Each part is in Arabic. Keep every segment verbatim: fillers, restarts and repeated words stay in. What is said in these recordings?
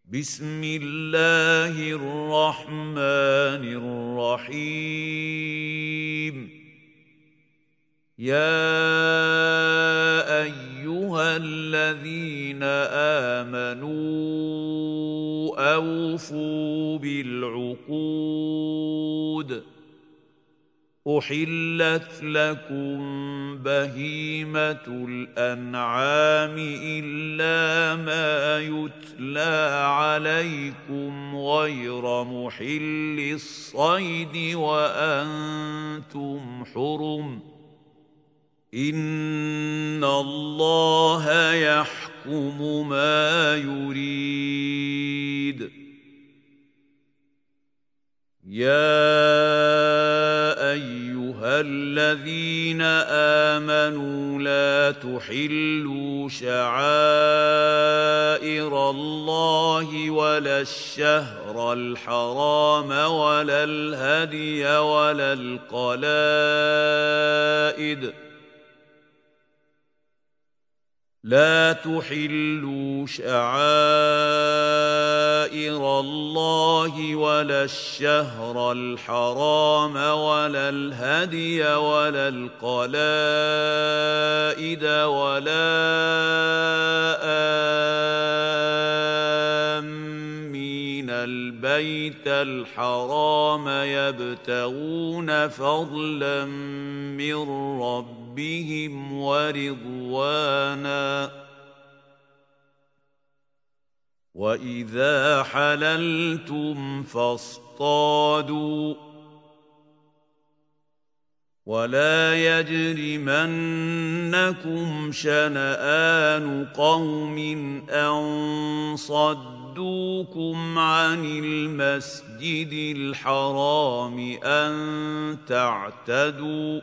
بسم الله الرحمن الرحيم يا أيها الذين آمنوا أوفوا بالعقود أحلت لكم بهيمة الأنعام إلا ما يتلى عليكم غير محل الصيد وأنتم حرم إن الله يحكم ما يريد يا أيها الذين آمنوا لا تحلوا شعائر الله ولا الشهر الحرام ولا الهدي ولا القلائد لا تحلوا شعائر الله ولا الشهر الحرام ولا الهدي ولا القلائد ولا آمين البيت الحرام يبتغون فضلا من ربهم بهم ورضوانا وإذا حللتم فاصطادوا ولا يجرمنكم شنآن قوم أن صدوكم عن المسجد الحرام أن تعتدوا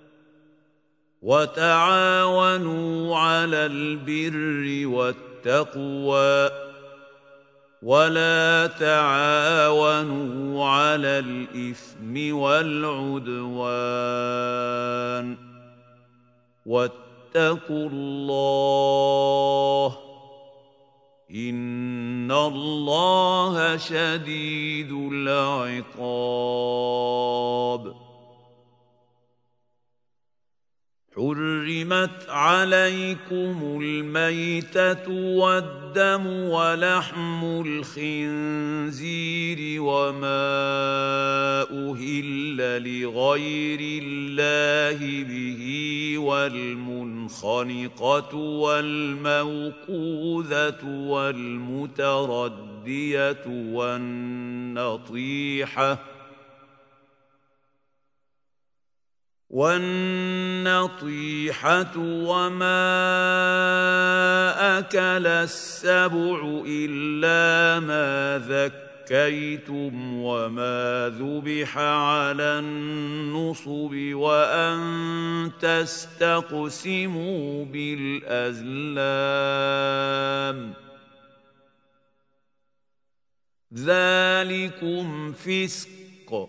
وتعاونوا على البر والتقوى ولا تعاونوا على الإثم والعدوان واتقوا الله إن الله شديد العقاب حرمت عليكم الميتة والدم ولحم الخنزير وما أهل لغير الله به والمنخنقة والموقوذة والمتردية والنطيحة والنطيحة وما أكل السبع إلا ما ذكيتم وما ذبح على النصب وأن تستقسموا بالأزلام ذلكم فسق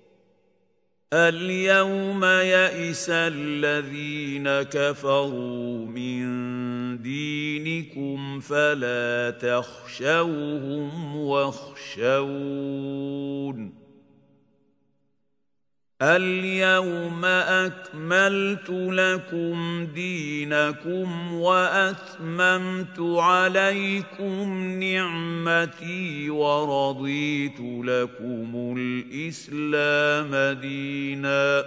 اليوم يئس الذين كفروا من دينكم فلا تخشوهم واخشون اليوم أكملت لكم دينكم وأتممت عليكم نعمتي ورضيت لكم الإسلام دينا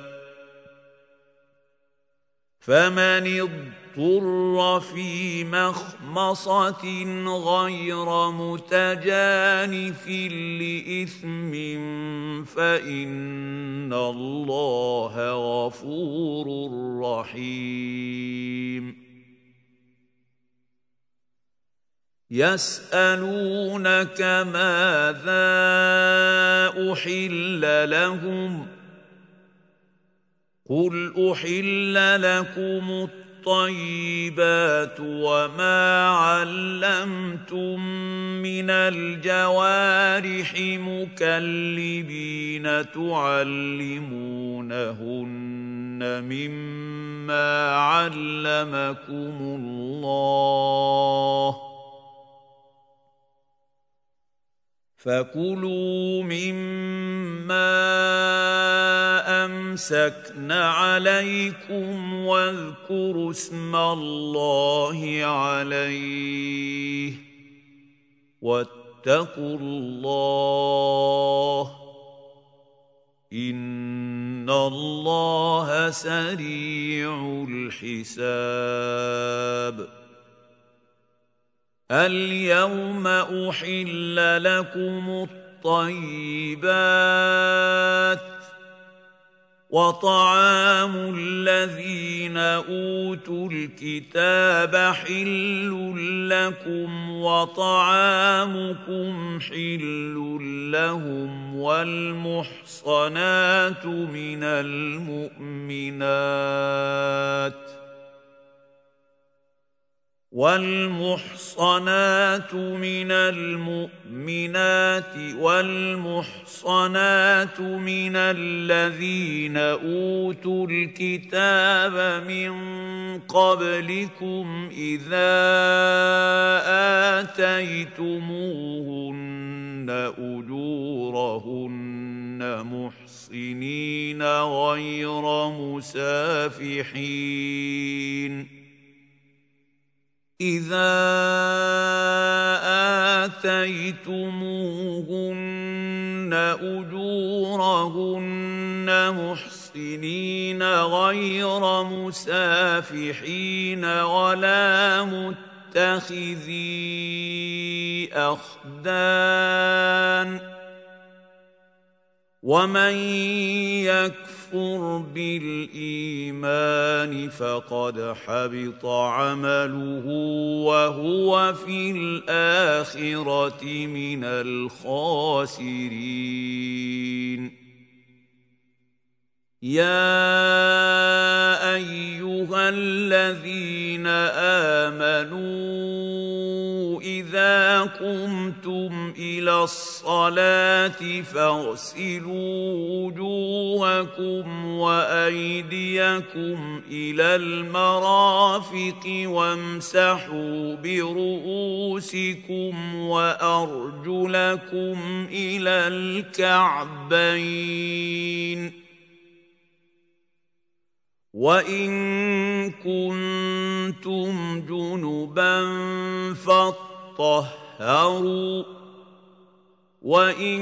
فمن اضطر في مخمصة غير متجانف لإثم فإن الله غفور رحيم يسألونك ماذا أحل لهم قل أحل لكم الطيبات وما علمتم من الجوارح مكلبين تعلمونهن مما علمكم الله فكلوا مما أمسكن عليكم واذكروا اسم الله عليه واتقوا الله إن الله سريع الحساب. اليوم أحل لكم الطيبات وطعام الذين أوتوا الكتاب حل لكم وطعامكم حل لهم والمحصنات من المؤمنات والمحصنات من المؤمنات والمحصنات من الذين أوتوا الكتاب من قبلكم إذا آتيتموهن أجورهن محصنين غير مسافحين إذا آتيتموهن أجورهن محصنين غير مسافحين ولا متخذي أخدان ومن يكفر بالإيمان فقد حبط عمله وهو في الآخرة من الخاسرين. يا أيها الذين آمنوا إذا قمتم إلى الصلاة فاغسلوا وجوهكم وأيديكم إلى المرافق وامسحوا برؤوسكم وأرجلكم إلى الكعبين وإن كنتم جنبا فاطهروا وإن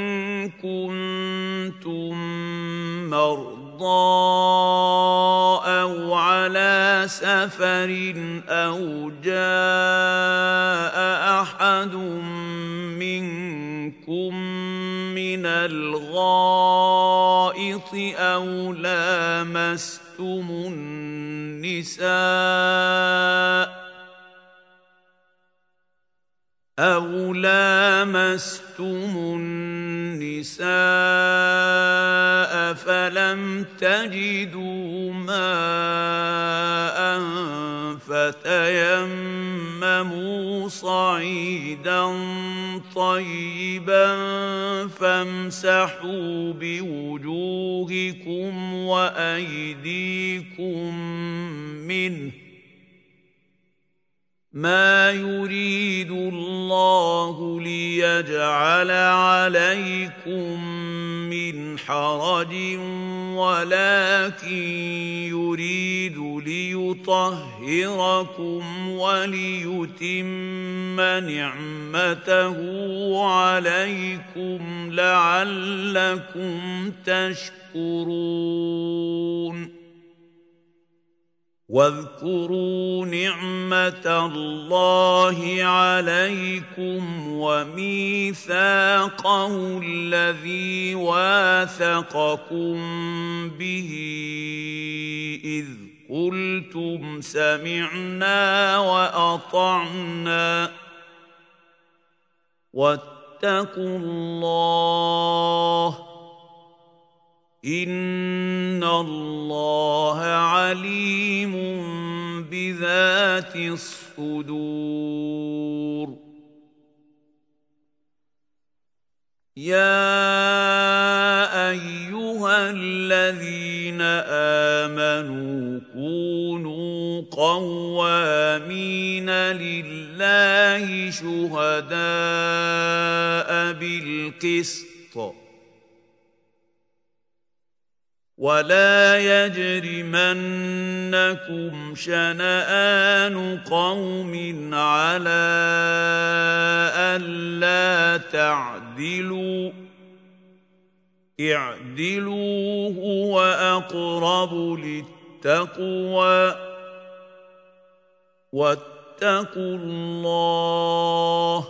كنتم مرضى أو على سفر أو جاء أحد منكم من الغائط أو لامستم النساء أو لامستم النساء فلم تجدوا ماء فتيمموا صعيدا طيبا فامسحوا بوجوهكم وأيديكم منه ما يريد الله ليجعل عليكم من حرج ولكن يريد ليطهركم وليتم نعمته عليكم لعلكم تشكرون. واذكروا نعمة الله عليكم وميثاقه الذي واثقكم به إذ قلتم سمعنا وأطعنا واتقوا الله إن الله عليم بذات الصدور. يا أيها الذين آمنوا كونوا قوامين لله شهداء بالقسط ولا يجرمنكم شنآن قوم على ألا تعدلوا اعدلوا هو أقرب للتقوى واتقوا الله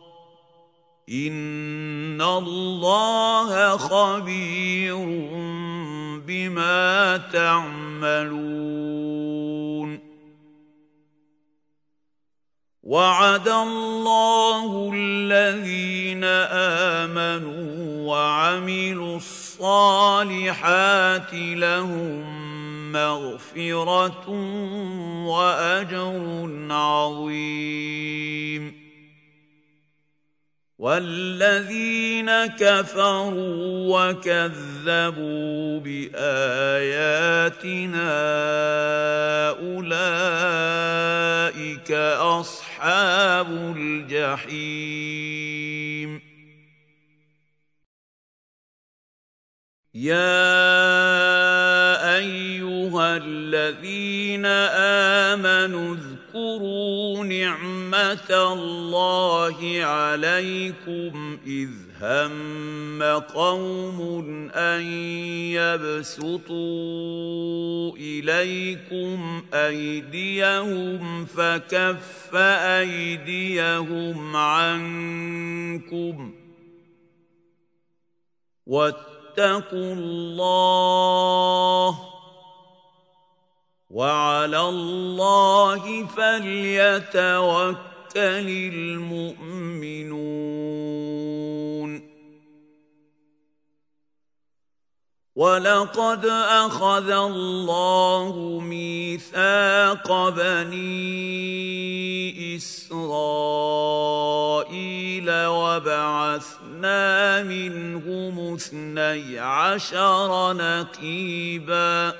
إن الله خبير بما تعملون وعد الله الذين آمنوا وعملوا الصالحات لهم مغفرة وأجر عظيم والذين كفروا وكذبوا بآياتنا أولئك أصحاب الجحيم يا أيها الذين آمنوا اذكروا نعمة الله عليكم إذ هم قوم أن يبسطوا إليكم أيديهم فكف أيديهم عنكم واتقوا الله وعلى الله فليتوكل المؤمنون ولقد أخذ الله ميثاق بني إسرائيل وبعثنا منهم اثني عشر نقيباً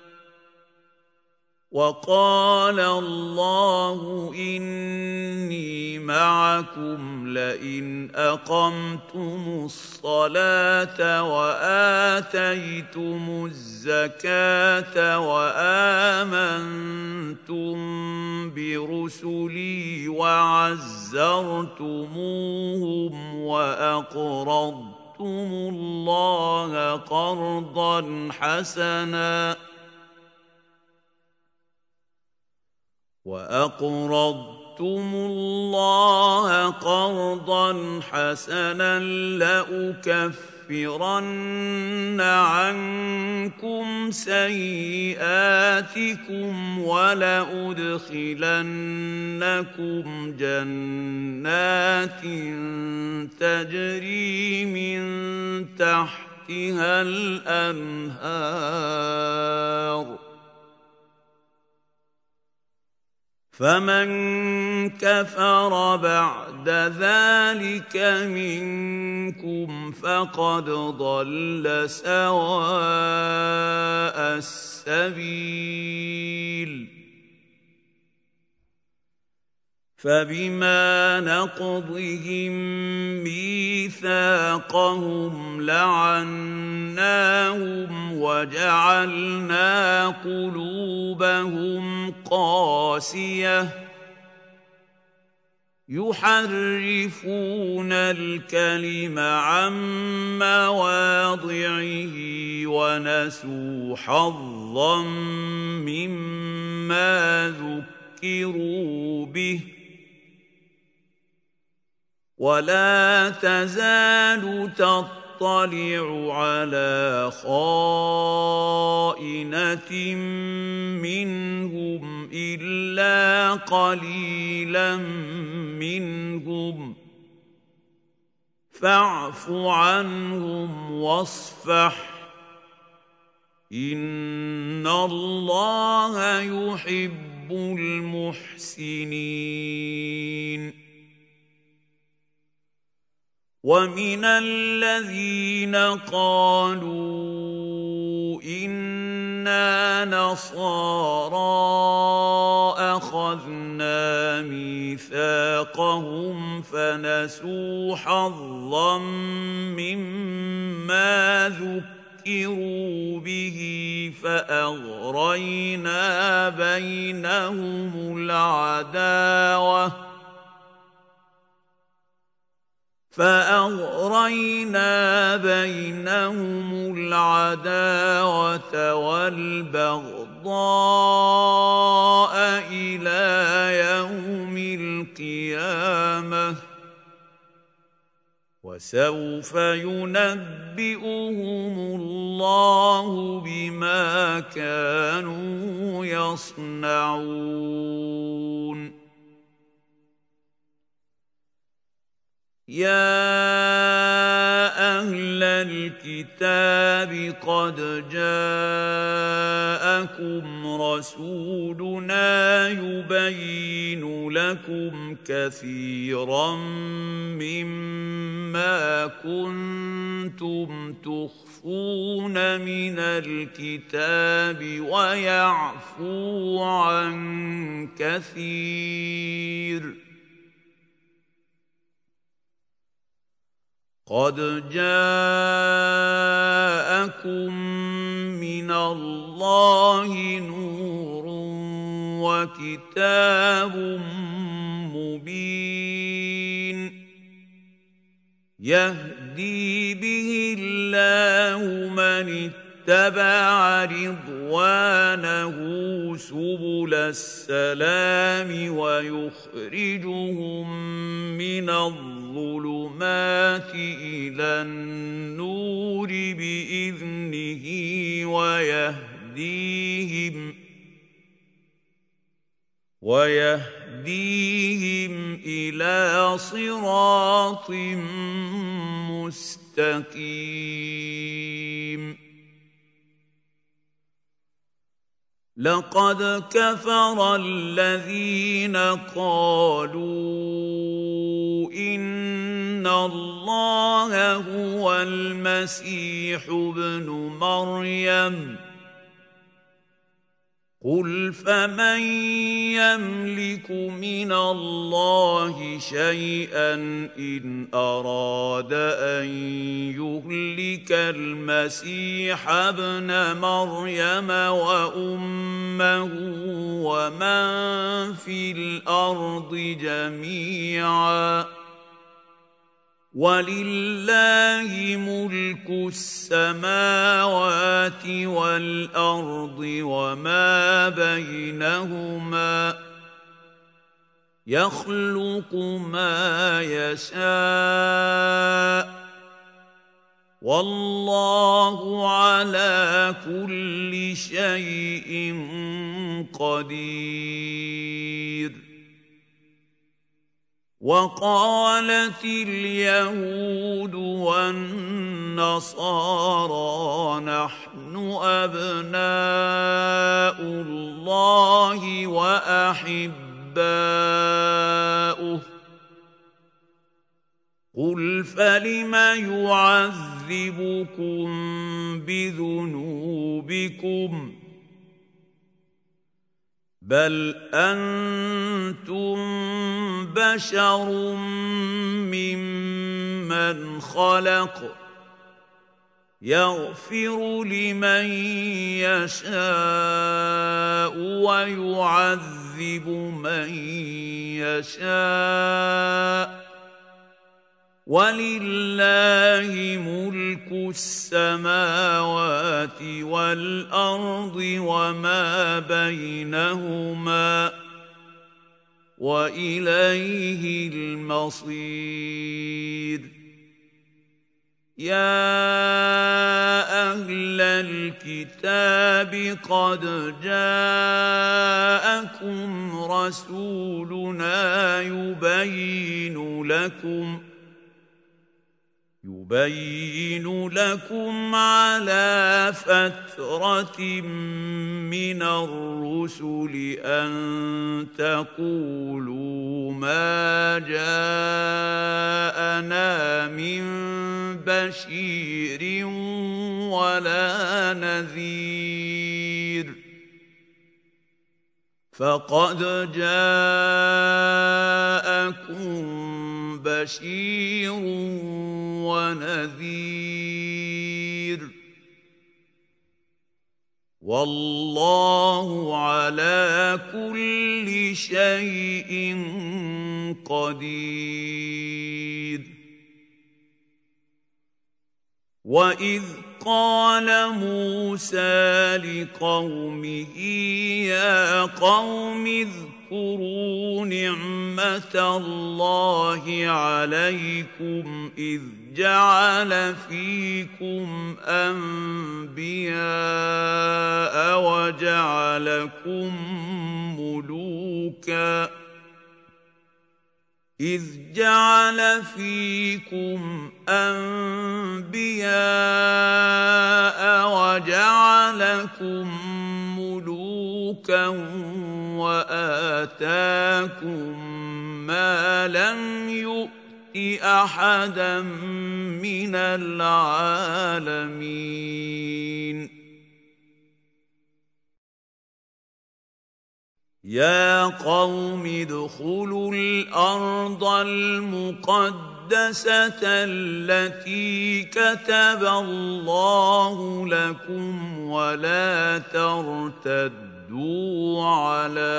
وقال الله إني معكم لئن أقمتم الصلاة وآتيتم الزكاة وآمنتم برسلي وعزرتموهم وأقرضتم الله قرضا حسنا وأقرضتم الله قرضا حسنا لأكفرن عنكم سيئاتكم ولأدخلنكم جنات تجري من تحتها الأنهار فمن كفر بعد ذلك منكم فقد ضل سواء السبيل فبما نقضهم ميثاقهم لعناهم وجعلنا قلوبهم قاسية يحرفون الكلم عن مواضعه ونسوا حظا مما ذكروا به ولا تزال تطلع على خائنة منهم إلا قليلا منهم فاعف عنهم واصفح إن الله يحب المحسنين ومن الذين قالوا إن إنا نصارى أخذنا ميثاقهم فنسوا حظا مما ذكروا به فأغرينا بينهم العداوة فأغرينا بينهم العداوة والبغضاء إلى يوم القيامة وسوف ينبئهم الله بما كانوا يصنعون يا أهل الكتاب قد جاءكم رسولنا يبين لكم كثيرا مما كنتم تخفون من الكتاب ويعفو عن كثير قد جاءكم من الله نور وكتاب مبين يهدي به الله من اتبع رضوانه سبل السلام ويخرجهم من الظلمات إلى النور بإذنه ويهديهم ويهديهم إلى صراط مستقيم لقد كفر الذين قالوا إن الله هو المسيح ابن مريم قل فمن يملك من الله شيئا إن أراد أن يهلك المسيح ابن مريم وأمه ومن في الأرض جميعا ولله ملك السماوات والأرض وما بينهما يخلق ما يشاء والله على كل شيء قدير وقالت اليهود والنصارى نحن أبناء الله وأحباؤه قل فلم يعذبكم بذنوبكم بل أنتم بشر ممن خلق يغفر لمن يشاء ويعذب من يشاء ولله ملك السماوات والأرض وما بينهما وإليه المصير يا أهل الكتاب قد جاءكم رسولنا يبين لكم يبين لكم على فترة من الرسل أن تقولوا ما جاءنا من بشير ولا نذير فقد جاءكم بشير ونذير والله على كل شيء قدير. وإذ قال موسى لقومه يا قوم اذكروا نعمة الله عليكم إذ جعل فيكم أنبياء وجعلكم ملوكا إذ جعل فيكم أنبياء وجعلكم ملوكا وآتاكم ما لم يؤت أحدا من العالمين. يا قوم ادخلوا الأرض المقدسة التي كتب الله لكم ولا ترتدوا على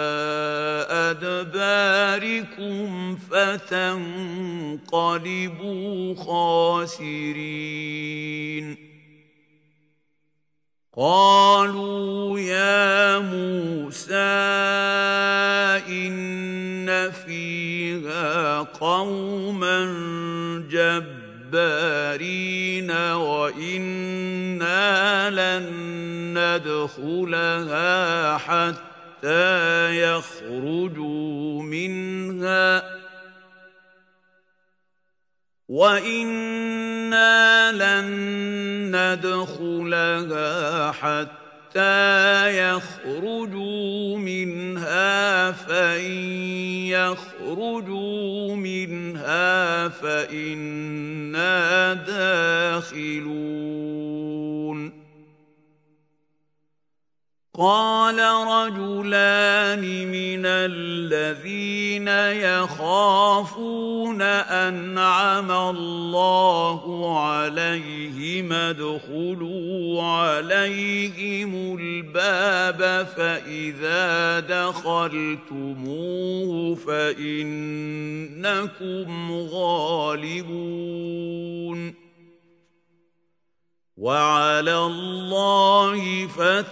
أدباركم فتنقلبوا خاسرين. قالوا يا موسى إن فيها قوما جبارين وإنا لن ندخلها حتى يخرجوا منها وإنا لن ندخلها حتى يخرجوا منها فإن يخرجوا منها فإنا داخلون. قال رجلان من الذين يخافون أنعم الله عليهم ادخلوا عليهم الباب فإذا دخلتموه فإنكم غالبون وعلى الله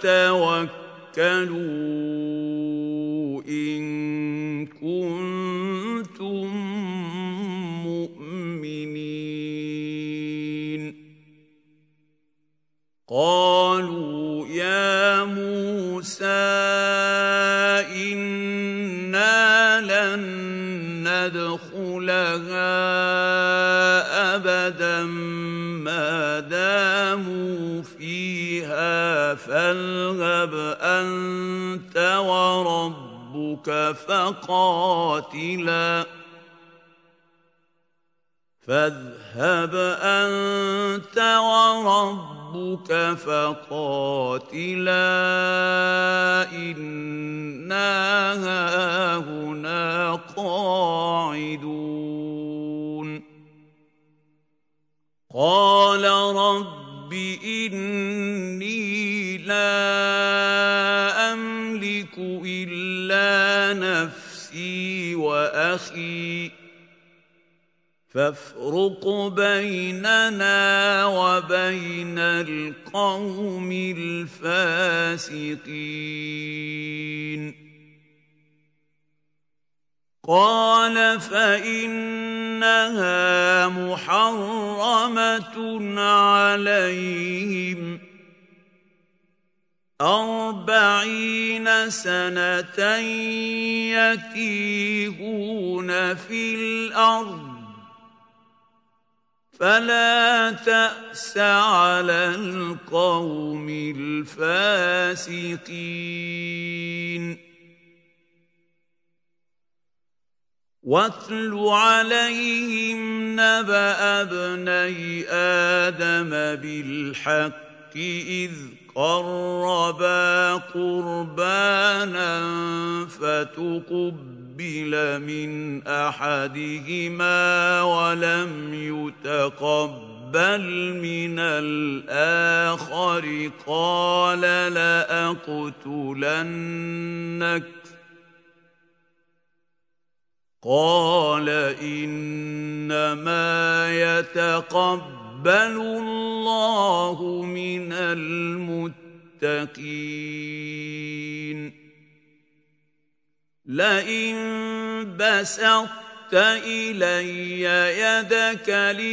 فتوكلوا إن كنتم مؤمنين. قالوا يا موسى إنا لن ندخلها أبدا ما داموا فيها فاذهب أنت وربك فقاتلا فاذهب أنت وربك فقاتلا إنا هاهنا قاعدون. قال رب إني لا أملك إلا نفسي وأخي فافرق بيننا وبين القوم الفاسقين. قال فإنها محرمة عليهم أربعين سنة يتيهون في الأرض فلا تأس على القوم الفاسقين. واتل عليهم نبأ ابني آدم بالحق إذ قربا قربانا فتقبل من أحدهما ولم يتقبل من الآخر قال لأقتلنك قال إنما يتقبل الله من المتقين لئن بسطت إلي يدك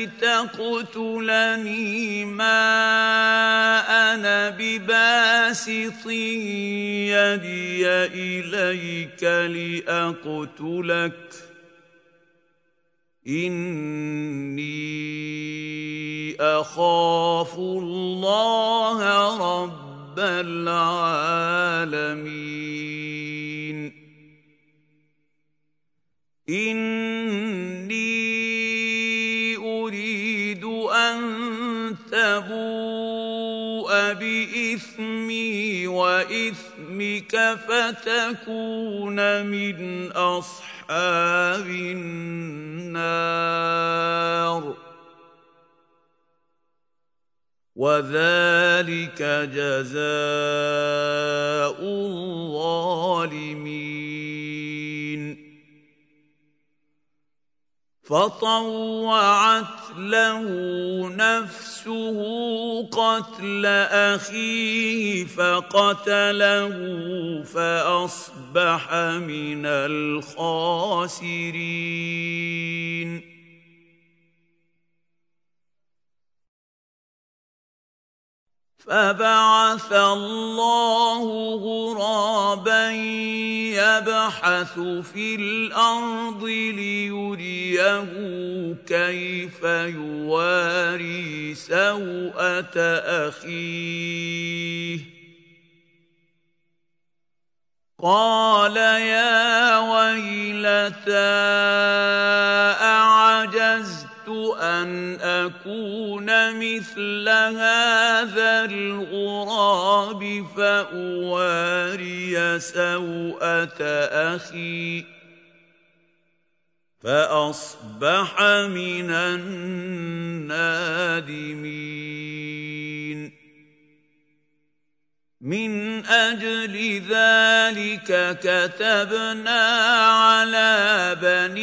لتقتلني ما أنا بباسط يدي إليك لأقتلك إني أخاف الله رب العالمين إني أريد أن تبوء بإثمي وإثمك فتكون من أصحاب النار وذلك جزاء الظالمين فطوعت له نفسه قتل أخيه فقتله فأصبح من الخاسرين فبعث الله غرابا يبحث في الأرض ليريه كيف يواري سوءة أخيه قال يا ويلتى أعجزت أن أكون مثل هذا الغراب فأواري سوءة أخي فأصبح من النادمين من أجل ذلك كتبنا على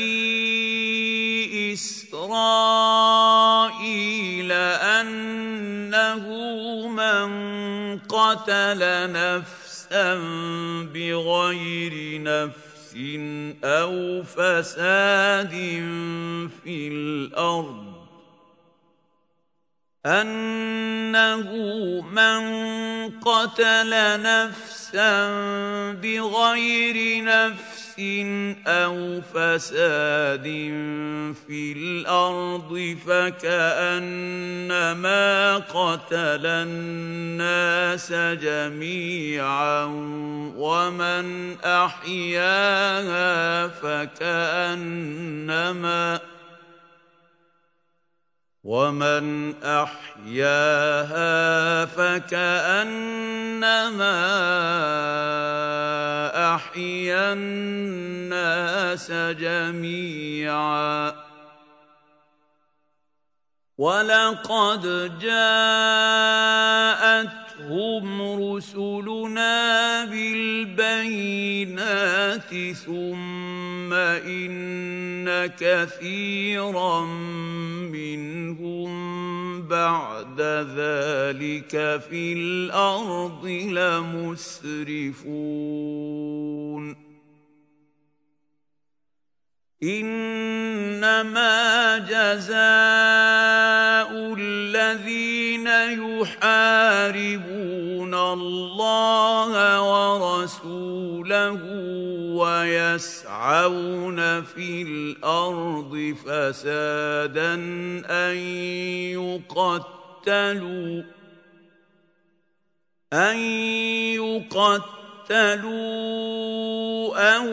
بني إسرائيل أنه من قتل نفسا بغير نفس أو فساد في الأرض أنه من قتل نفسا بغير نفس أو فساد في الأرض فكأنما قتل الناس جميعا ومن أحياها فكأنما ومن أحياها فكأنما أحيا الناس جميعا ولقد جاءتهم رسلنا بالبينات ثم إن كثيرا منهم بعد ذلك في الأرض لمسرفون إنما جزاء الذين يحاربون الله ورسوله ويسعون في الأرض فسادا أن يقتلوا أن يقتلوا أو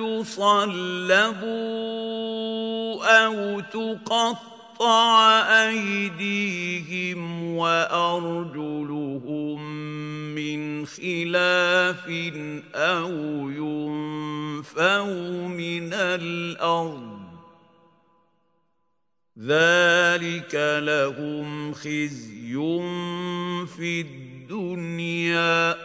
يصلبوا أو تقطع أيديهم وأرجلهم خلاف أو ينفوا من الأرض ذلك لهم خزي في الدنيا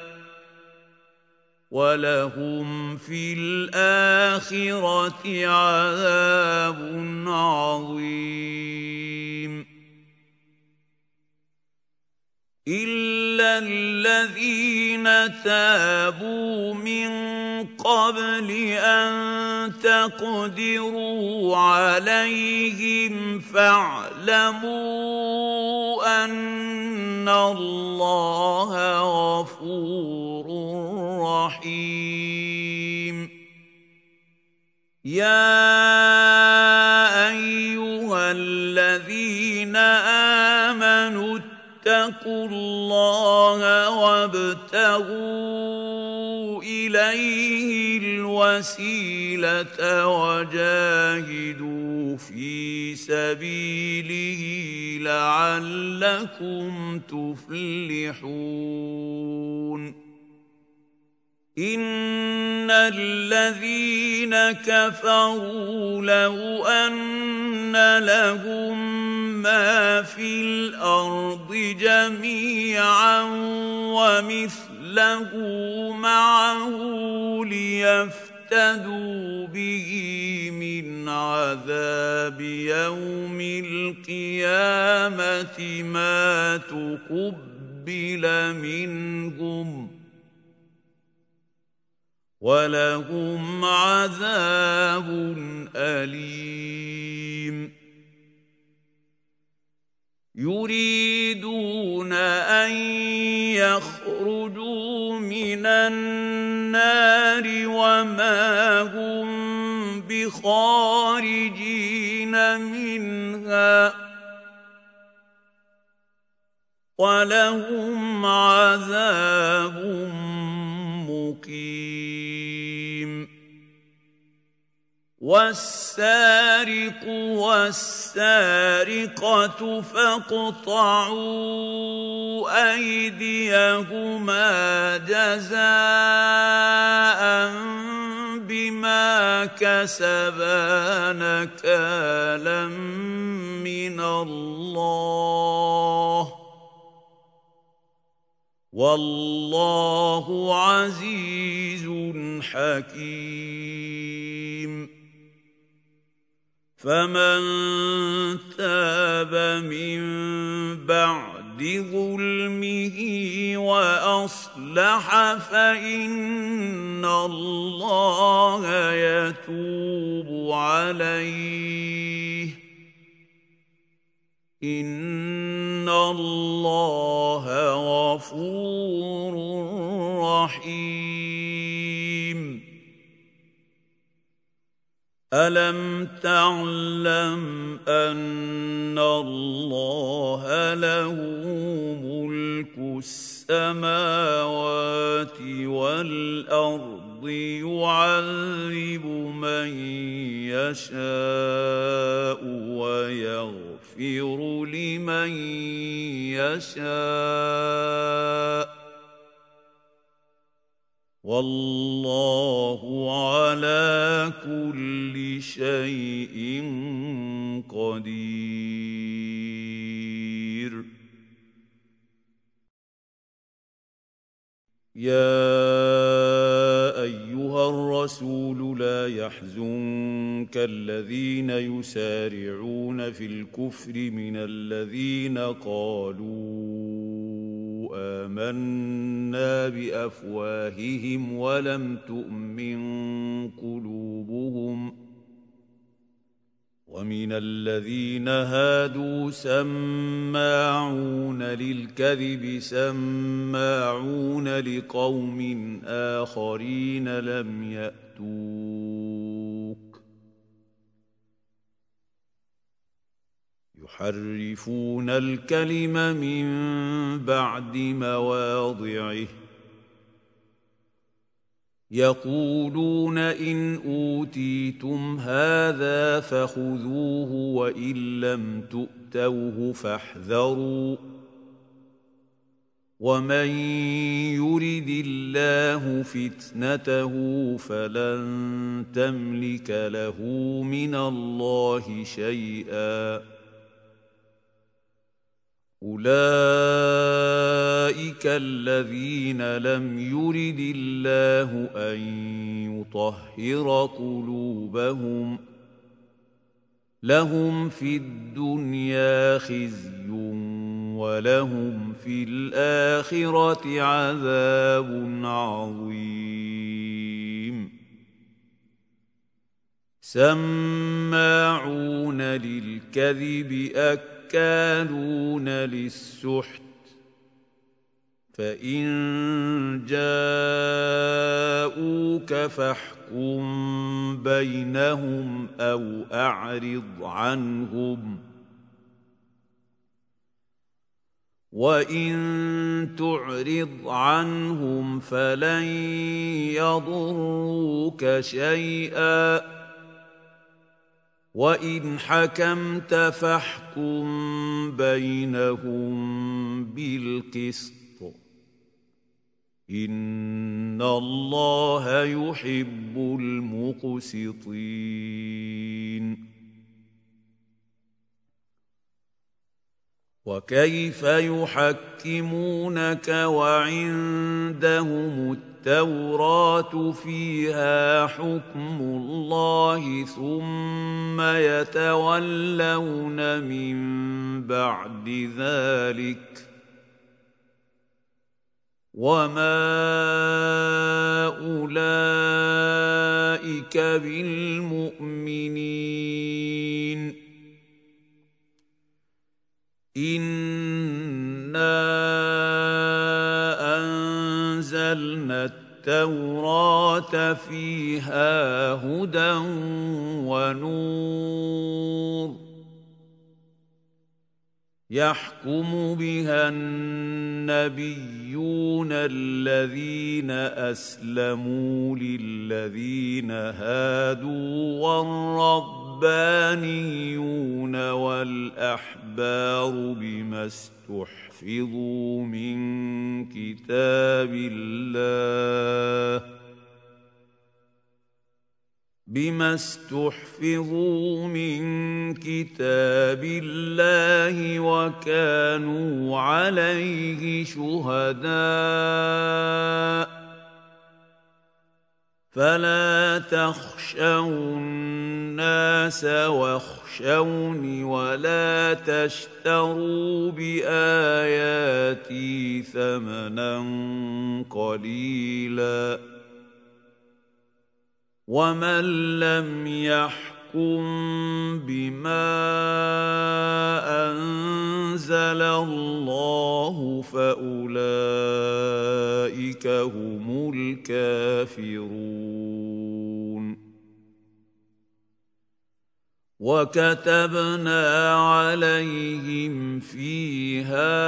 ولهم في الآخرة عذاب عظيم إلا الذين تابوا من قبل أن تقدروا عليهم فاعلموا أن الله غفور رحيم يا أيها الذين آمنوا اتقوا الله وابتغوا إليه الوسيلة وجاهدوا في سبيله لعلكم تفلحون إن الذين كفروا لو أن لهم ما في الأرض جميعا ومثله معه ليفتدوا به من عذاب يوم القيامة ما تقبل منهم ولهم عذاب أليم يريدون أن يخرجوا من النار وما هم بخارجين منها ولهم عذاب مقيم والسارق والسارقة فاقطعوا أيديهما جزاء بما كسبا نكالا من الله والله عزيز حكيم فمن تاب من بعد ظلمه وأصلح فإن الله يتوب عليه إن الله غفور رحيم ألم تعلم أن الله له ملك السماوات والأرض يعذب من يشاء ويغفر لمن يشاء والله على كل شيء قدير يا أيها الرسول لا يحزنك الذين يسارعون في الكفر من الذين قالوا آمنا بأفواههم ولم تؤمن قلوبهم ومن الذين هادوا سماعون للكذب سماعون لقوم آخرين لم يأتوك يحرفون الكلم من بعد مواضعه يقولون إن أوتيتم هذا فخذوه وإن لم تؤتوه فاحذروا ومن يرد الله فتنته فلن تملك له من الله شيئا أولئك الذين لم يرد الله أن يطهر قلوبهم لهم في الدنيا خزي ولهم في الآخرة عذاب عظيم سماعون للكذب أكالون للسحت فإن جاءوك فاحكم بينهم أو أعرض عنهم وإن تعرض عنهم فلن يضروك شيئا وإن حكمت فاحكم بينهم بالقسط إن الله يحب المقسطين وكيف يحكمونك وعندهم التوراة فيها حكم الله ثم يتولون من بعد ذلك وما أولئك بالمؤمنين إنا أنزلنا التوراة فيها هدى ونور يحكم بها النبيون الذين أسلموا للذين هادوا والربانيون والأحبار بما استحفظوا من كتاب الله بما استحفظوا من كتاب الله وكانوا عليه شهداء فلا تخشوا الناس واخشوني ولا تشتروا بآياتي ثمنا قليلا ومن لم يحكم بما أنزل الله فأولئك هم الكافرون وكتبنا عليهم فيها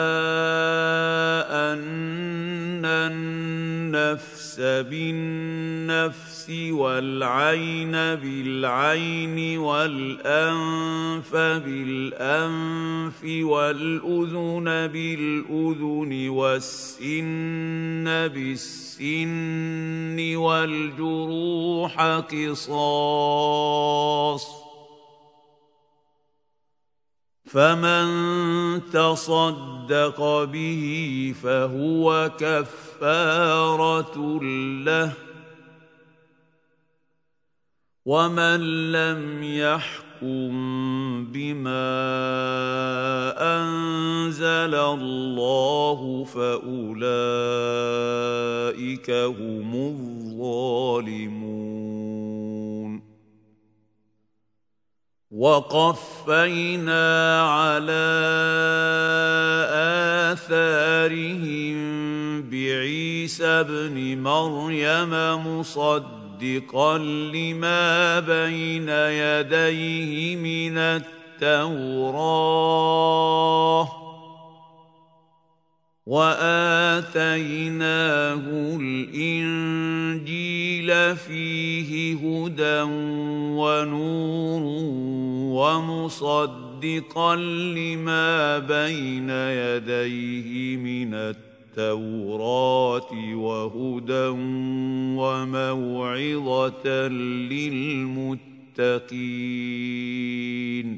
أن النفس بالنفس والعين بالعين والأنف بالأنف والأذن بالأذن والسن بالسن والجروح قصاص فمن تصدق به فهو كفارة له ومن لم يحكم بما أنزل الله فأولئك هم الظالمون وقفينا على آثارهم بعيسى ابن مريم مصدقا لما بين يديه من التوراة وآتيناه الإنجيل فيه هدى ونور ومصدقا لما بين يديه من التوراة التوراة وهدى وموعظة للمتقين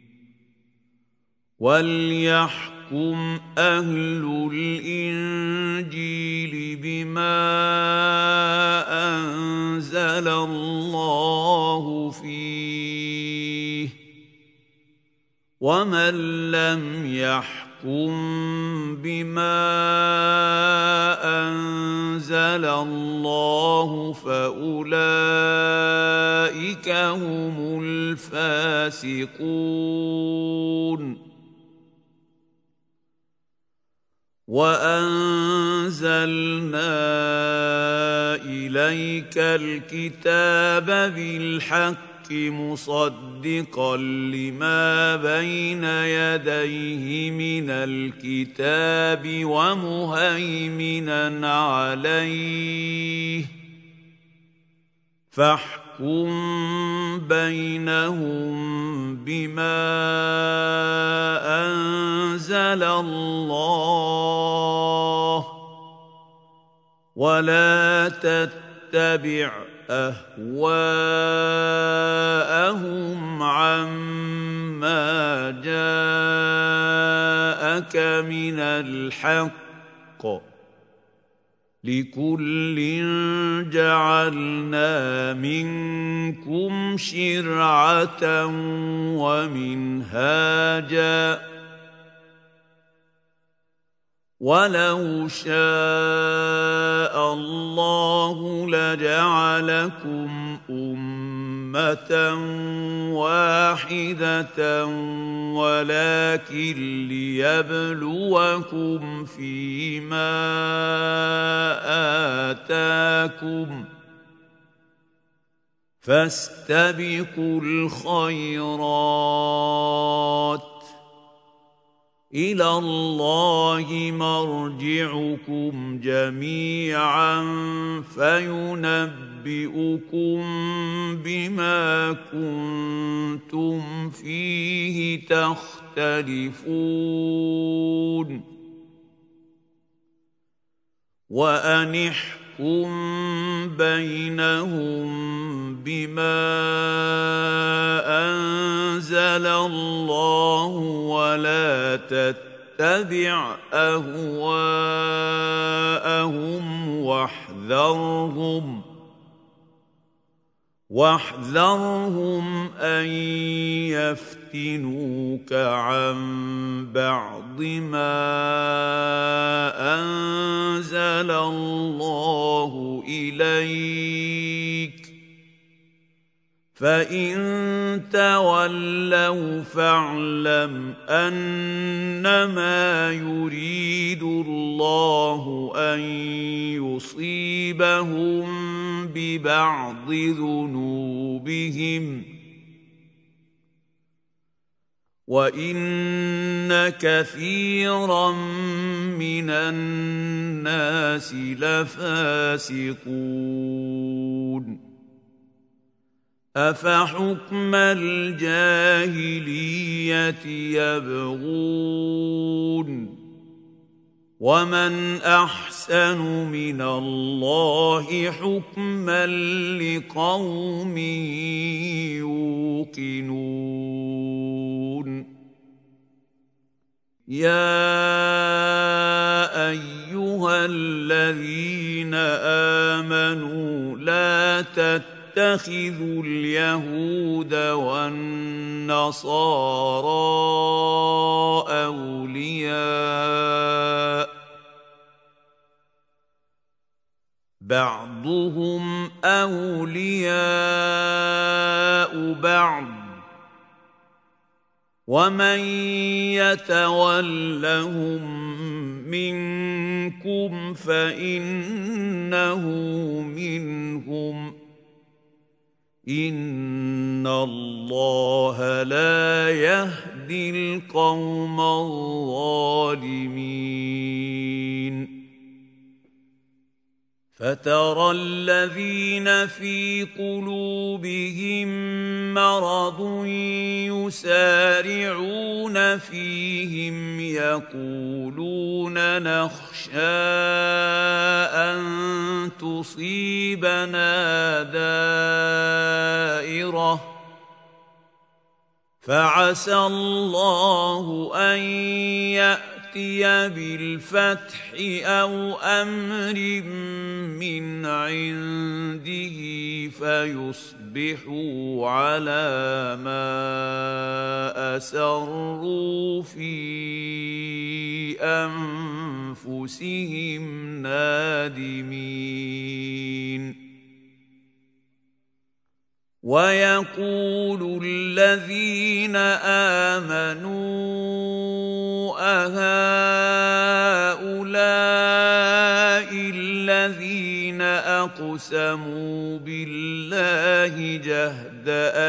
وليحكم أهل الإنجيل بما أنزل الله فيه ومن لم يحكم بما أنزل الله فأولئك هم الفاسقون وأنزلنا إليك الكتاب بالحق مصدقا لما بين يديه من الكتاب ومهيمنا عليه فاحكم بينهم بما أنزل الله ولا تتبع أهواءهم عما جاءك من الحق لكل جعلنا منكم شرعة ومنهاجا ولو شاء الله لجعلكم أمة واحدة ولكن ليبلوكم فيما آتاكم فاستبقوا الخيرات إلى الله مرجعكم جميعا فينبئكم بما كنتم فيه تختلفون وأن احكم بينهم بما أنزل الله ولا تتبع أهواءهم واحذرهم واحذرهم أن يفتنوك عن بعض ما أنزل الله إليك فإن تولوا فاعلم أنما يريد الله أن يصيبهم ببعض ذنوبهم وإن كثيرا من الناس لفاسقون أفحكم الجاهلية يبغون ومن أحسن من الله حكما لقوم يوقنون يا أيها الذين آمنوا لا تتبعوا اتخذوا اليهود والنصارى أولياء بعضهم أولياء بعض ومن يتولهم منكم فإنه منهم إن الله لا يهدي القوم الظالمين فترى الذين في قلوبهم مرض يسارعون فيهم يقولون نخشى أن تصيبنا دائرة فعسى الله أن يأتي بالفتح أو أمر من عنده فيصبحوا على ما أسروا في أنفسهم نادمين ويقول الذين آمنوا أهؤلاء الذين أقسموا بالله جهد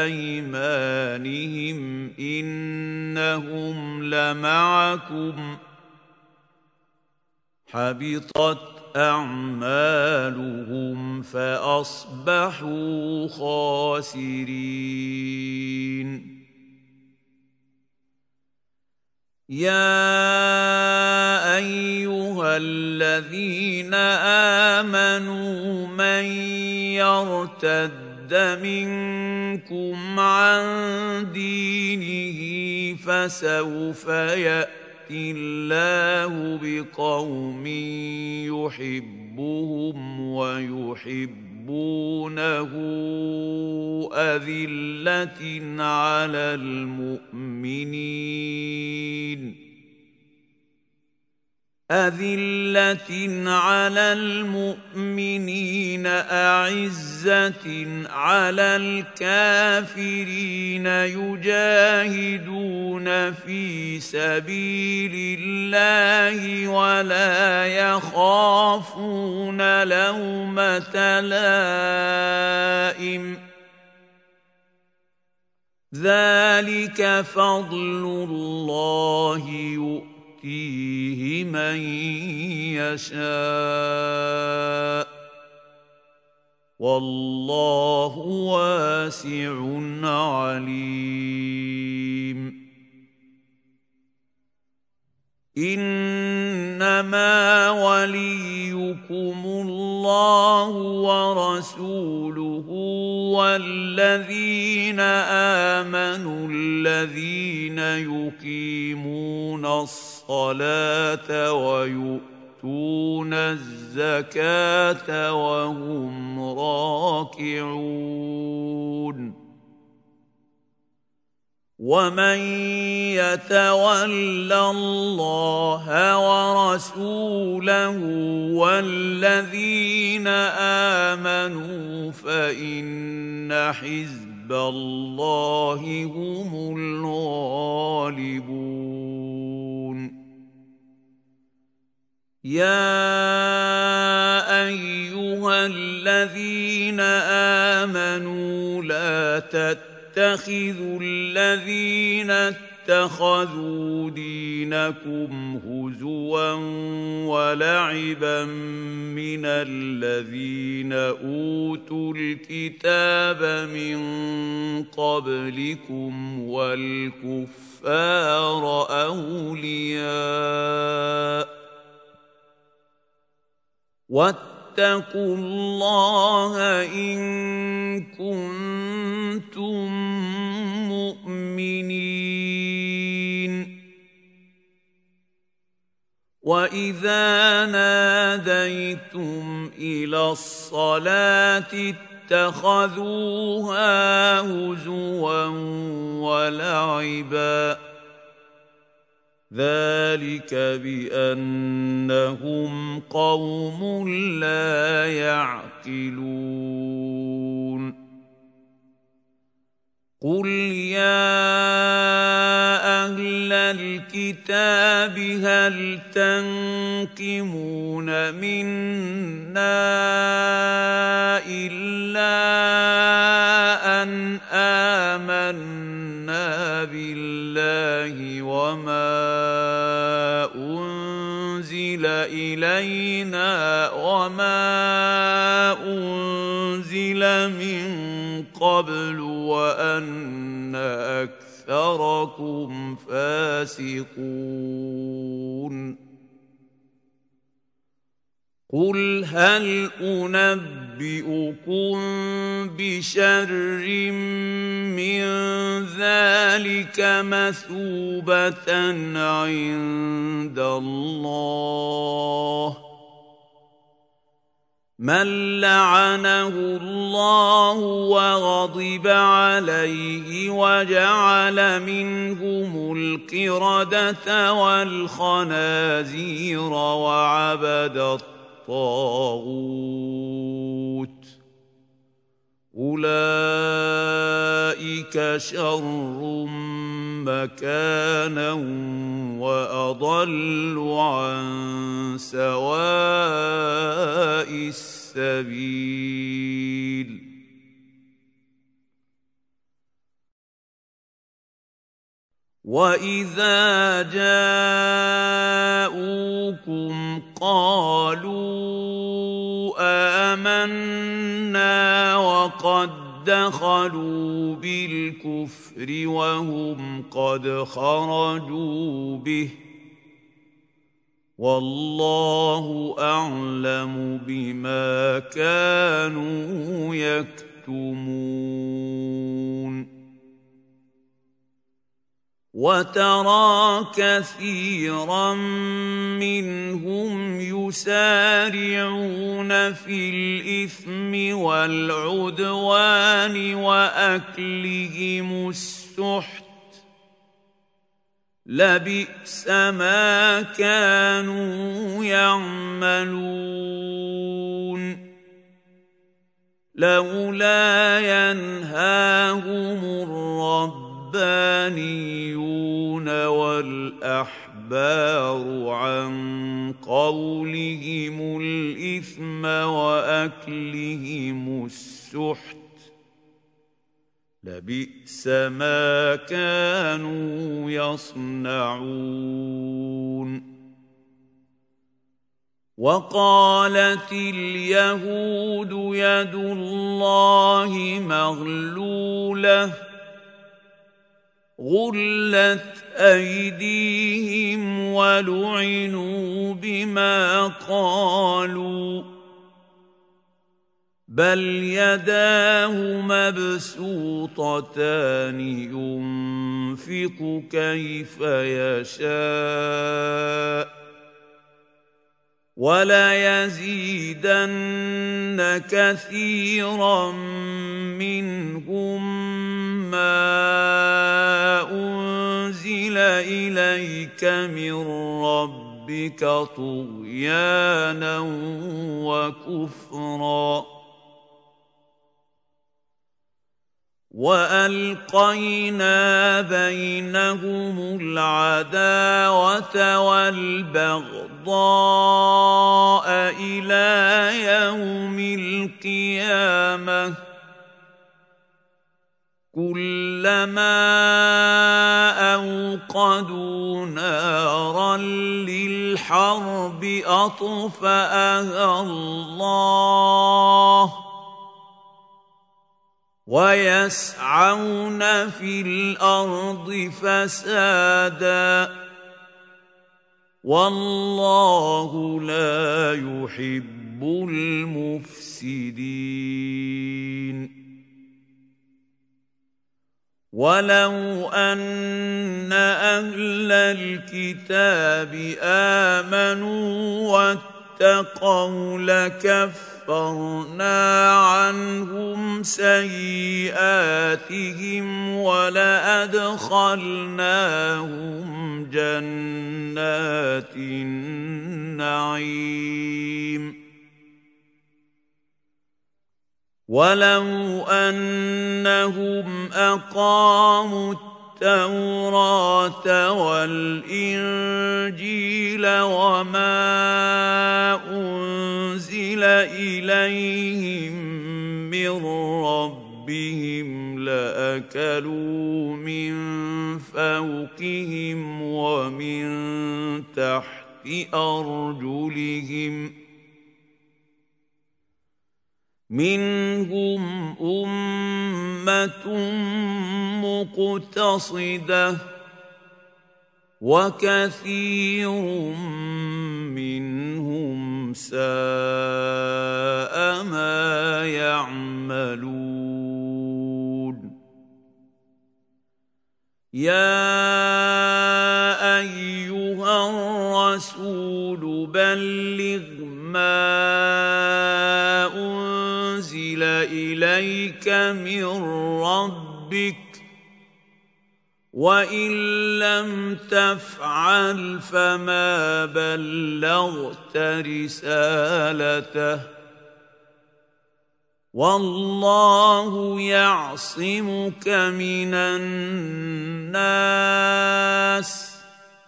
أيمانهم إنهم لمعكم حبطت أعمالهم فأصبحوا خاسرين يا أيها الذين آمنوا من يرتد منكم عن دينه فسوف يأتي الله بقوم يحبهم ويحبونه أذلة على المؤمنين أذلة على المؤمنين أعزة على الكافرين يجاهدون في سبيل الله ولا يخافون لومة لائم ذلك فضل الله يؤتيه فيه من يشاء والله واسع عليم إنما وليكم الله ورسوله والذين آمنوا الذين يقيمون الصلاة ويؤتون الزكاة وهم راكعون ومن يتول الله ورسوله والذين آمنوا فإن حزب الله هم الغالبون يا أيها الذين آمنوا لا تتبعوا اتخذوا الذين اتخذوا دينكم هزوا ولعبا من الذين أوتوا الكتاب من قبلكم والكفار أولياء واتقوا الله إن كنتم مؤمنين وإذا ناديتم إلى الصلاة اتخذوها هزوا ولعبا ذلك بأنهم قوم لا يعقلون قل يا أهل الكتاب هل تنقمون منا إلا أن آمنا بالله وما أنزل أنزل إلينا وما أنزل من قبل وأن أكثركم فاسقون قل هل أنبئكم بشر من ذلك مثوبة عند الله من لعنه الله وغضب عليه وجعل منهم القردة والخنازير وعبد الطاغوت أولئك شر مكانا وأضل عن سواء السبيل وَإِذَا جَاءُوكُمْ قَالُوا آمَنَّا وَقَدْ دَخَلُوا بِالْكُفْرِ وَهُمْ قَدْ خَرَجُوا بِهِ وَاللَّهُ أَعْلَمُ بِمَا كَانُوا يَكْتُمُونَ وَتَرَى كَثِيرًا مِّنْهُمْ يُسَارِعُونَ فِي الْإِثْمِ وَالْعُدْوَانِ وَأَكْلِهِمُ السُّحْتَ لَبِئْسَ مَا كَانُوا يَعْمَلُونَ لَوْلَا يَنْهَاهُمُ الرَّبُّ الربانيون والأحبار عن قولهم الإثم وأكلهم السحت لبئس ما كانوا يصنعون وقالت اليهود يد الله مغلولة غلت أيديهم ولعنوا بما قالوا بل يداه مبسوطتان ينفق كيف يشاء وليزيدن كثيرا منهم ما أنزل إليك من ربك طغيانا وكفرا وألقينا بينهم العداوة والبغضاء إلى يوم القيامة كلما أوقدوا نارا للحرب أطفأها الله ويسعون في الأرض فسادا والله لا يحب المفسدين ولو أن أهل الكتاب آمنوا واتقوا لكفرنا عنهم سيئاتهم ولأدخلناهم جنات النعيم ولو أنهم أقاموا التوراة والإنجيل وما أنزل إليهم من ربهم لأكلوا من فوقهم ومن تحت أرجلهم منهم أمة مقتصدة وكثير منهم ساء ما يعملون يا أيها الرسول بلغ ما أنزل إليك من ربك وإن لم تفعل فما بلغت رسالته والله يعصمك من الناس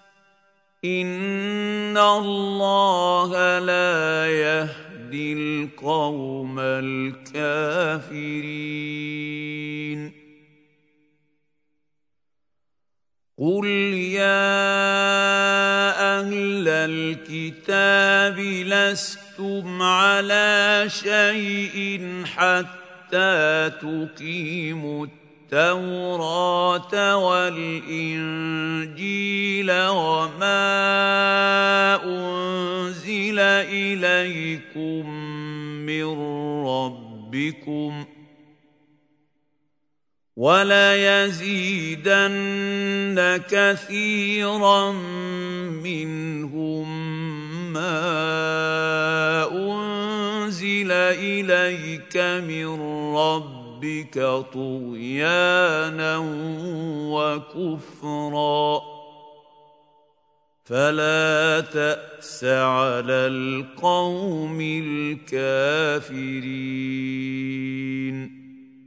إن الله لا يهدي القوم الكافرين قل يا أهل الكتاب لستم على شيء حتى تقيموا التوراة والإنجيل وما أنزل إليكم من ربكم وَلَيَزِيدَنَّ كَثِيرًا مِّنْهُم مَّا أُنزِلَ إِلَيْكَ مِن رَّبِّكَ طُغْيَانًا وَكُفْرًا فَلَا تَأْسَ عَلَى الْقَوْمِ الْكَافِرِينَ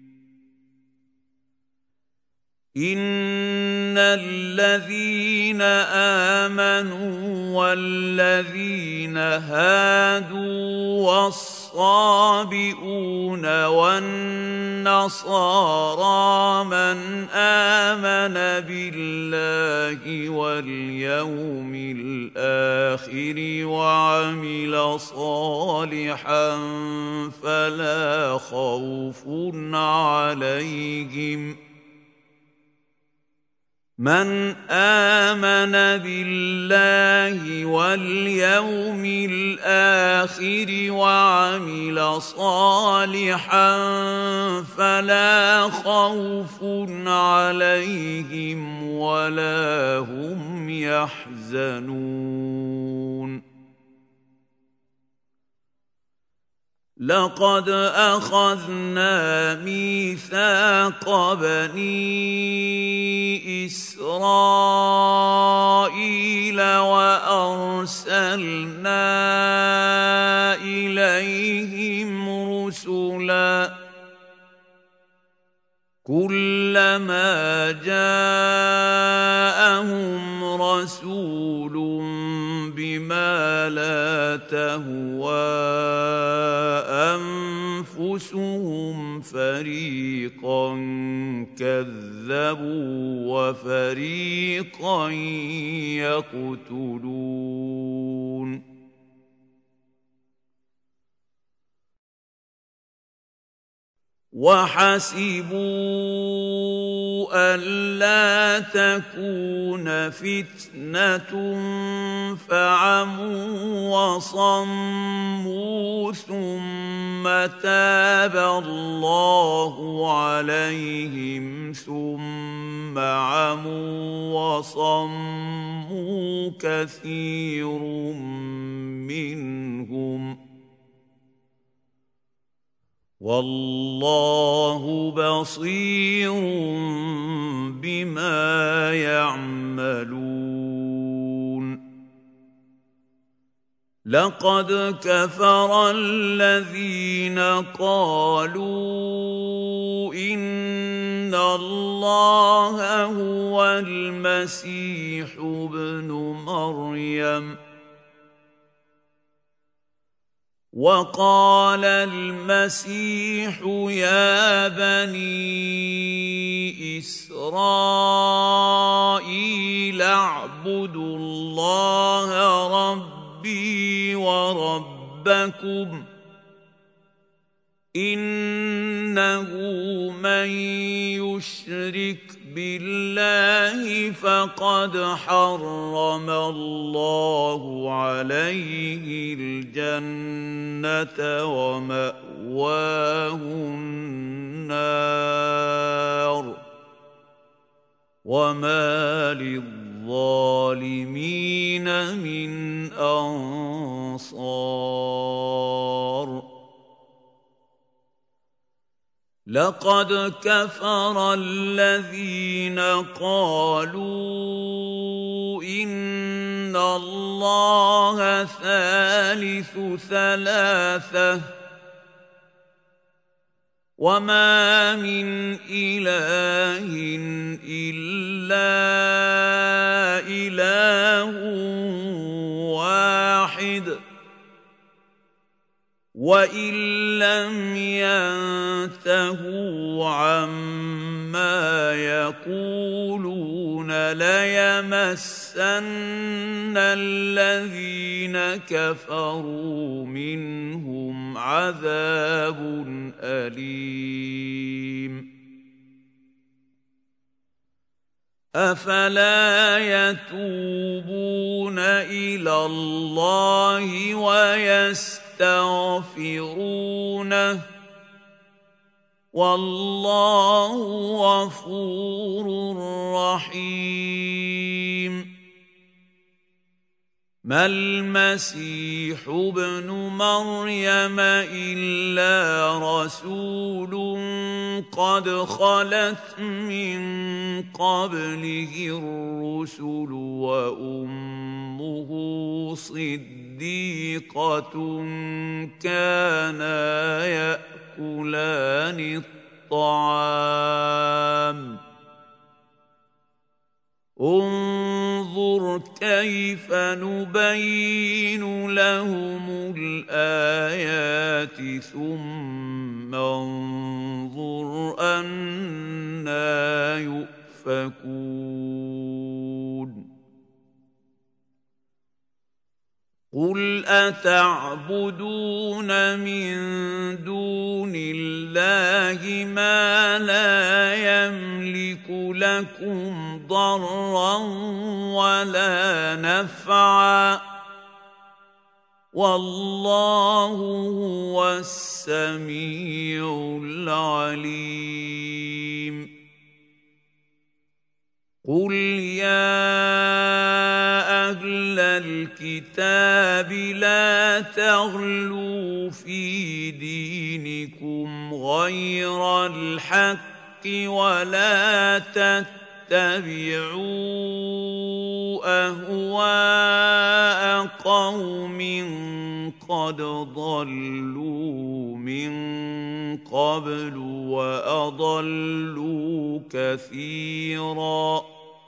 إِنَّ الَّذِينَ آمَنُوا وَالَّذِينَ هَادُوا وَالصَّابِئُونَ وَالنَّصَارَىٰ مَنْ آمَنَ بِاللَّهِ وَالْيَوْمِ الْآخِرِ وَعَمِلَ صَالِحًا فَلَا خَوْفٌ عَلَيْهِمْ مَنْ آمَنَ بِاللَّهِ وَالْيَوْمِ الْآخِرِ وَعَمِلَ صَالِحًا فَلَا خَوْفٌ عَلَيْهِمْ وَلَا هُمْ يَحْزَنُونَ لَقَدْ أَخَذْنَا مِيثَاقَ بَنِي إِسْرَائِيلَ وَأَرْسَلْنَا إِلَيْهِمْ رُسُلًا كُلَّمَا جَاءَهُمْ رَسُولٌ بِمَا لَا تَهْوَىٰ أَنفُسُهُمْ فَرِيقًا كَذَّبُوا وَفَرِيقًا يَقْتُلُونَ وَحَسِبُوا أَلَّا تَكُونَ فِتْنَةٌ فَعَمُوا وَصَمُّوا ثُمَّ تَابَ اللَّهُ عَلَيْهِمْ ثُمَّ عَمُوا وَصَمُّوا كَثِيرٌ مِّنْهُمْ وَاللَّهُ بَصِيرٌ بِمَا يَعْمَلُونَ لَقَدْ كَفَرَ الَّذِينَ قَالُوا إِنَّ اللَّهَ هُوَ الْمَسِيحُ ابْنُ مَرْيَمَ وَقَالَ الْمَسِيحُ يَا بَنِي إِسْرَائِيلَ اعْبُدُوا اللَّهَ رَبَّ ربي وربكم إنه من يشرك بالله فقد حرم الله عليه الجنة ومأواه النار وما للظالمين من أنصار لقد كفر الذين قالوا إن الله ثالث ثلاثة وما من إله إلا إله واحد وإن لم ينتهوا عما يقولون ليمسن الذين كفروا منهم عذاب أليم أفلا يتوبون إلى الله ويستغفرونه والله غفور رحيم ما المسيح ابن مريم إلا رسول قد خلت من قبله الرسل وأمه صديقة كانا يأكلان الطعام انظر كيف نبين لهم الآيات ثم انظر أنى يؤفكون قل أتعبدون من دون الله ما لا يملك لكم ضرا ولا نفعا والله هو السميع العليم قل يا أهل الكتاب لا تغلوا في دينكم غير الحق ولا تتبعوا أهواء قوم قد ضلوا من قبل وأضلوا كثيرا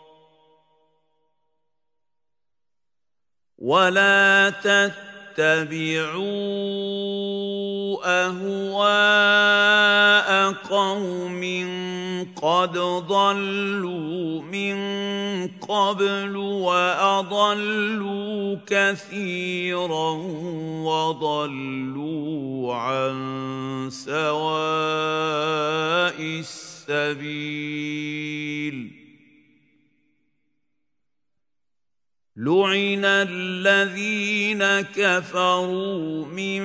ولا تتبعوا أهواء قوم قد ضلوا من قبل وأضلوا كثيرا وضلوا عن سواء السبيل لعن الذين كفروا من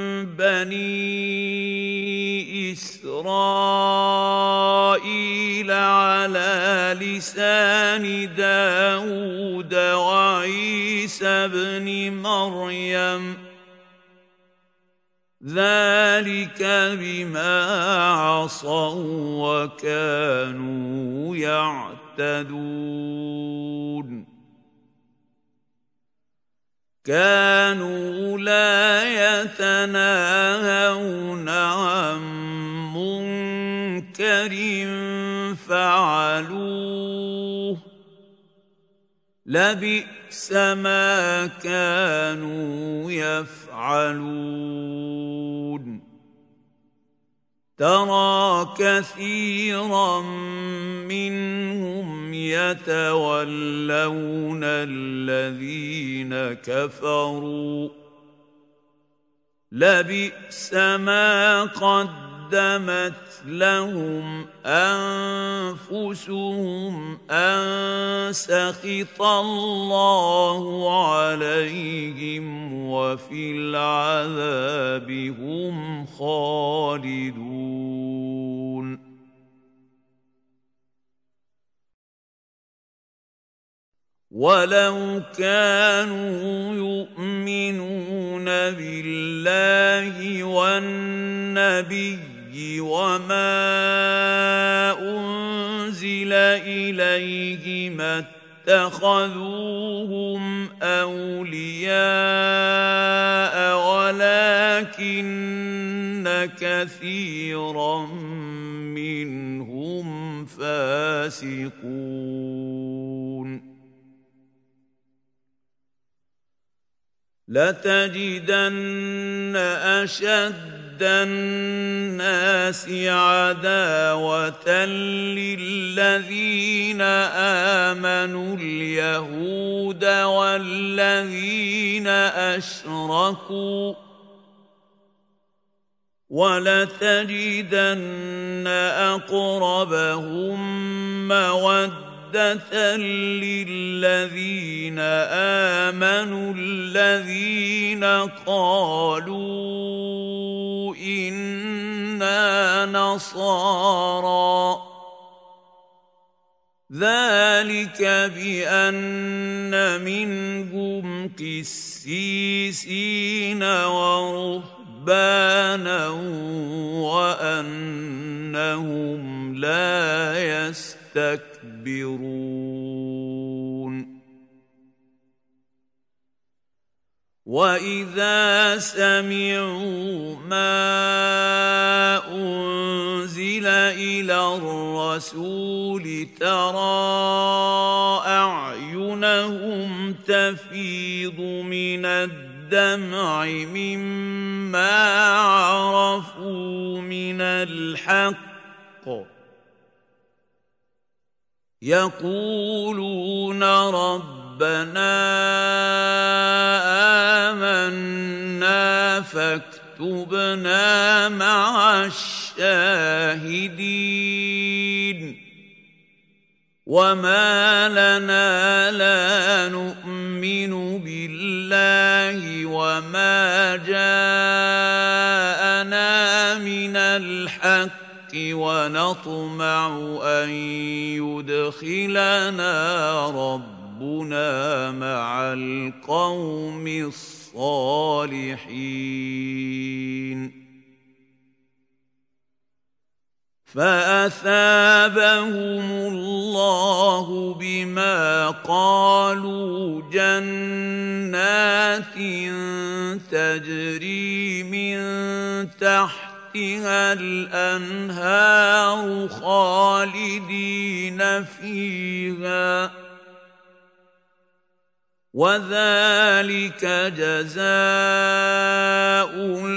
بني إسرائيل على لسان داود وعيسى بن مريم ذلك بما عصوا وكانوا يعتدون كانوا لا يتناهون عن منكر فعلوه لبئس ما كانوا يفعلون ترى كثيرا منهم يتولون الذين كفروا لبئس ما قدمت لهم أنفسهم أن سخط الله عليهم وفي العذاب هم خالدون ولو كانوا يؤمنون بالله والنبي وما أنزل إليه ما اتخذوهم أولياء ولكن كثيرا منهم فاسقون لتجدن أشد الناس عداوة للذين آمنوا اليهود والذين أشركوا ولتجدن أقربهم مودة للذين آمنوا الذين قالوا إنا نصارى ذلك بأن منهم قسيسين ورهبانا وأنهم لا يستكبرون وإذا سمعوا ما أنزل إلى الرسول ترى أعينهم تفيض من الدمع مما عرفوا من الحق يقولون ربنا آمنا فاكتبنا مع الشاهدين وما لنا لا نؤمن بالله وما جاءنا من الحق ونطمع أن يدخلنا ربنا مع القوم الصالحين فأثابهم الله بما قالوا جنات تجري من تحت الأنهار خالدين فيها وذلك جزاء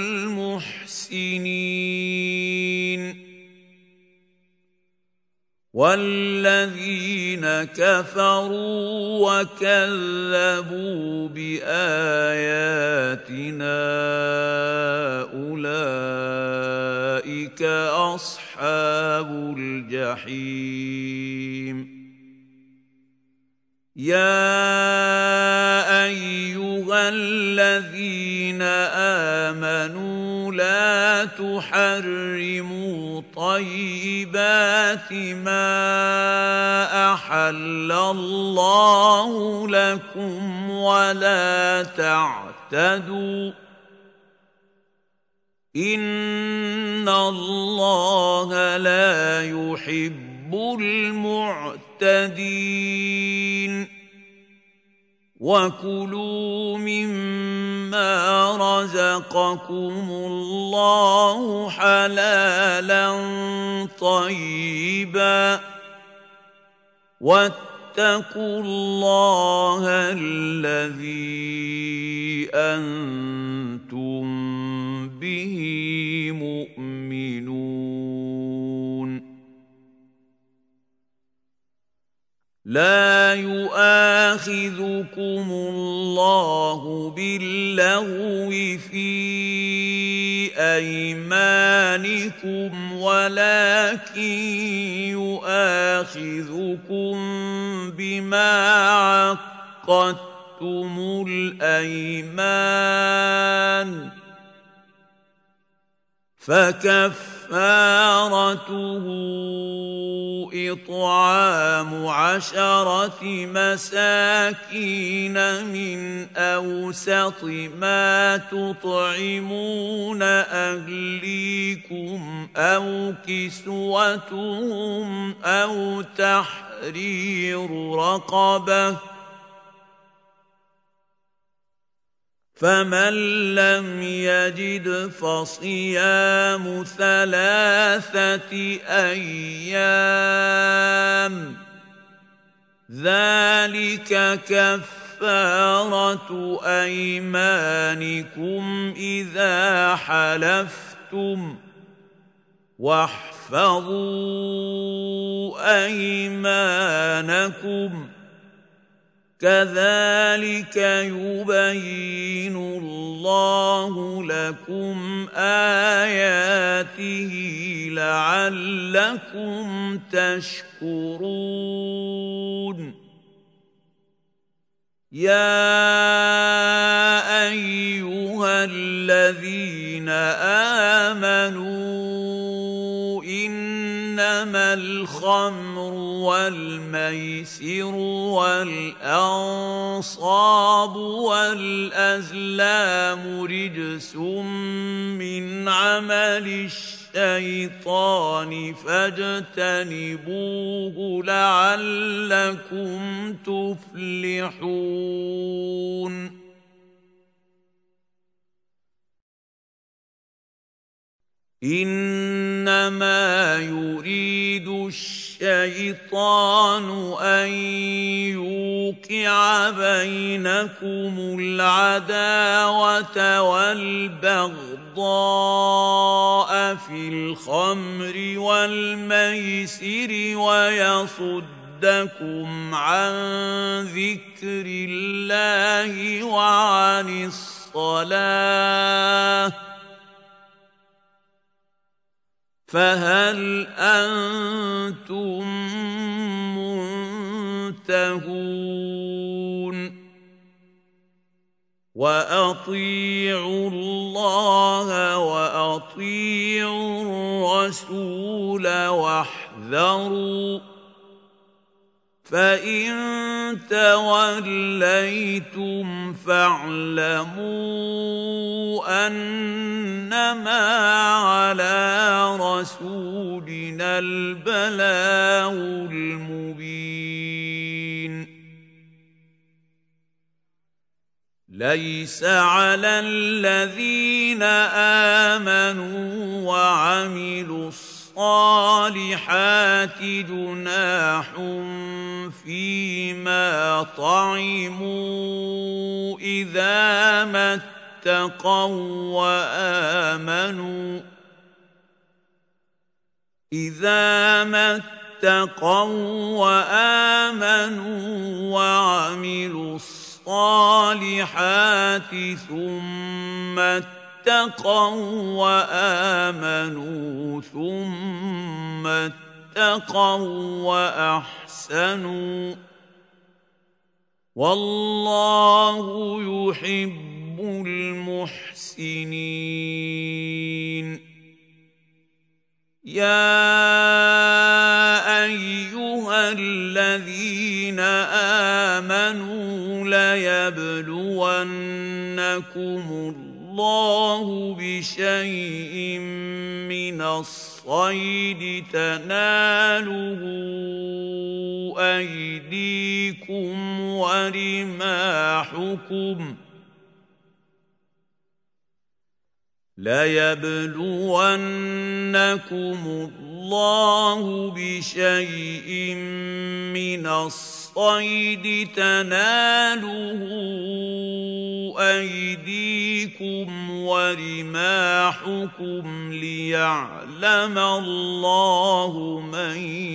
المحسنين والذين كفروا وكذبوا بآياتنا أولئك أصحاب الجحيم يا أيها الذين آمنوا لا تحرموا طيبات ما أحل الله لكم ولا تعتدوا إن الله لا يحب المعتدين وكلوا مما رزقكم الله حلالا طيبا واتقوا الله الذي أنتم به مؤمنون لا يؤاخذكم الله باللغو في أيمانكم ولكن يؤاخذكم بما عقدتم الأيمان فكفارته إطعام عشرة مساكين من أوسط ما تطعمون أهليكم أو كسوتهم أو تحرير رقبة فمن لم يجد فصيام ثلاثة أيام ذلك كفارة أيمانكم إذا حلفتم واحفظوا أيمانكم كذلك يبين الله لكم آياته لعلكم تشكرون يا أيها الذين آمنوا إنما الخمر والميسر والأنصاب والأزلام رجس من عمل الشيطان فاجتنبوه لعلكم تفلحون إنما يريد الشيطان أن يوقع بينكم العداوة والبغضاء في الخمر والميسر ويصدكم عن ذكر الله وعن الصلاة فهل أنتم منتهون وأطيعوا الله وأطيعوا الرسول واحذروا فإن توليتم فاعلموا أنما على رسولنا البلاغ المبين ليس على الذين آمنوا وعملوا الصالحات جناح فيما طعموا إذا ما اتقوا وآمنوا إذا ما اتقوا وآمنوا وعملوا الصالحات ثم اتقوا وآمنوا ثم اتقوا وأحسنوا والله يحب المحسنين يا أيها الذين آمنوا ليبلونكم الله بشيء من الصيد تناله أيديكم ورماحكم ليبلونكم الله بشيء من الصيد تناله أيديكم ورماحكم ليعلم الله من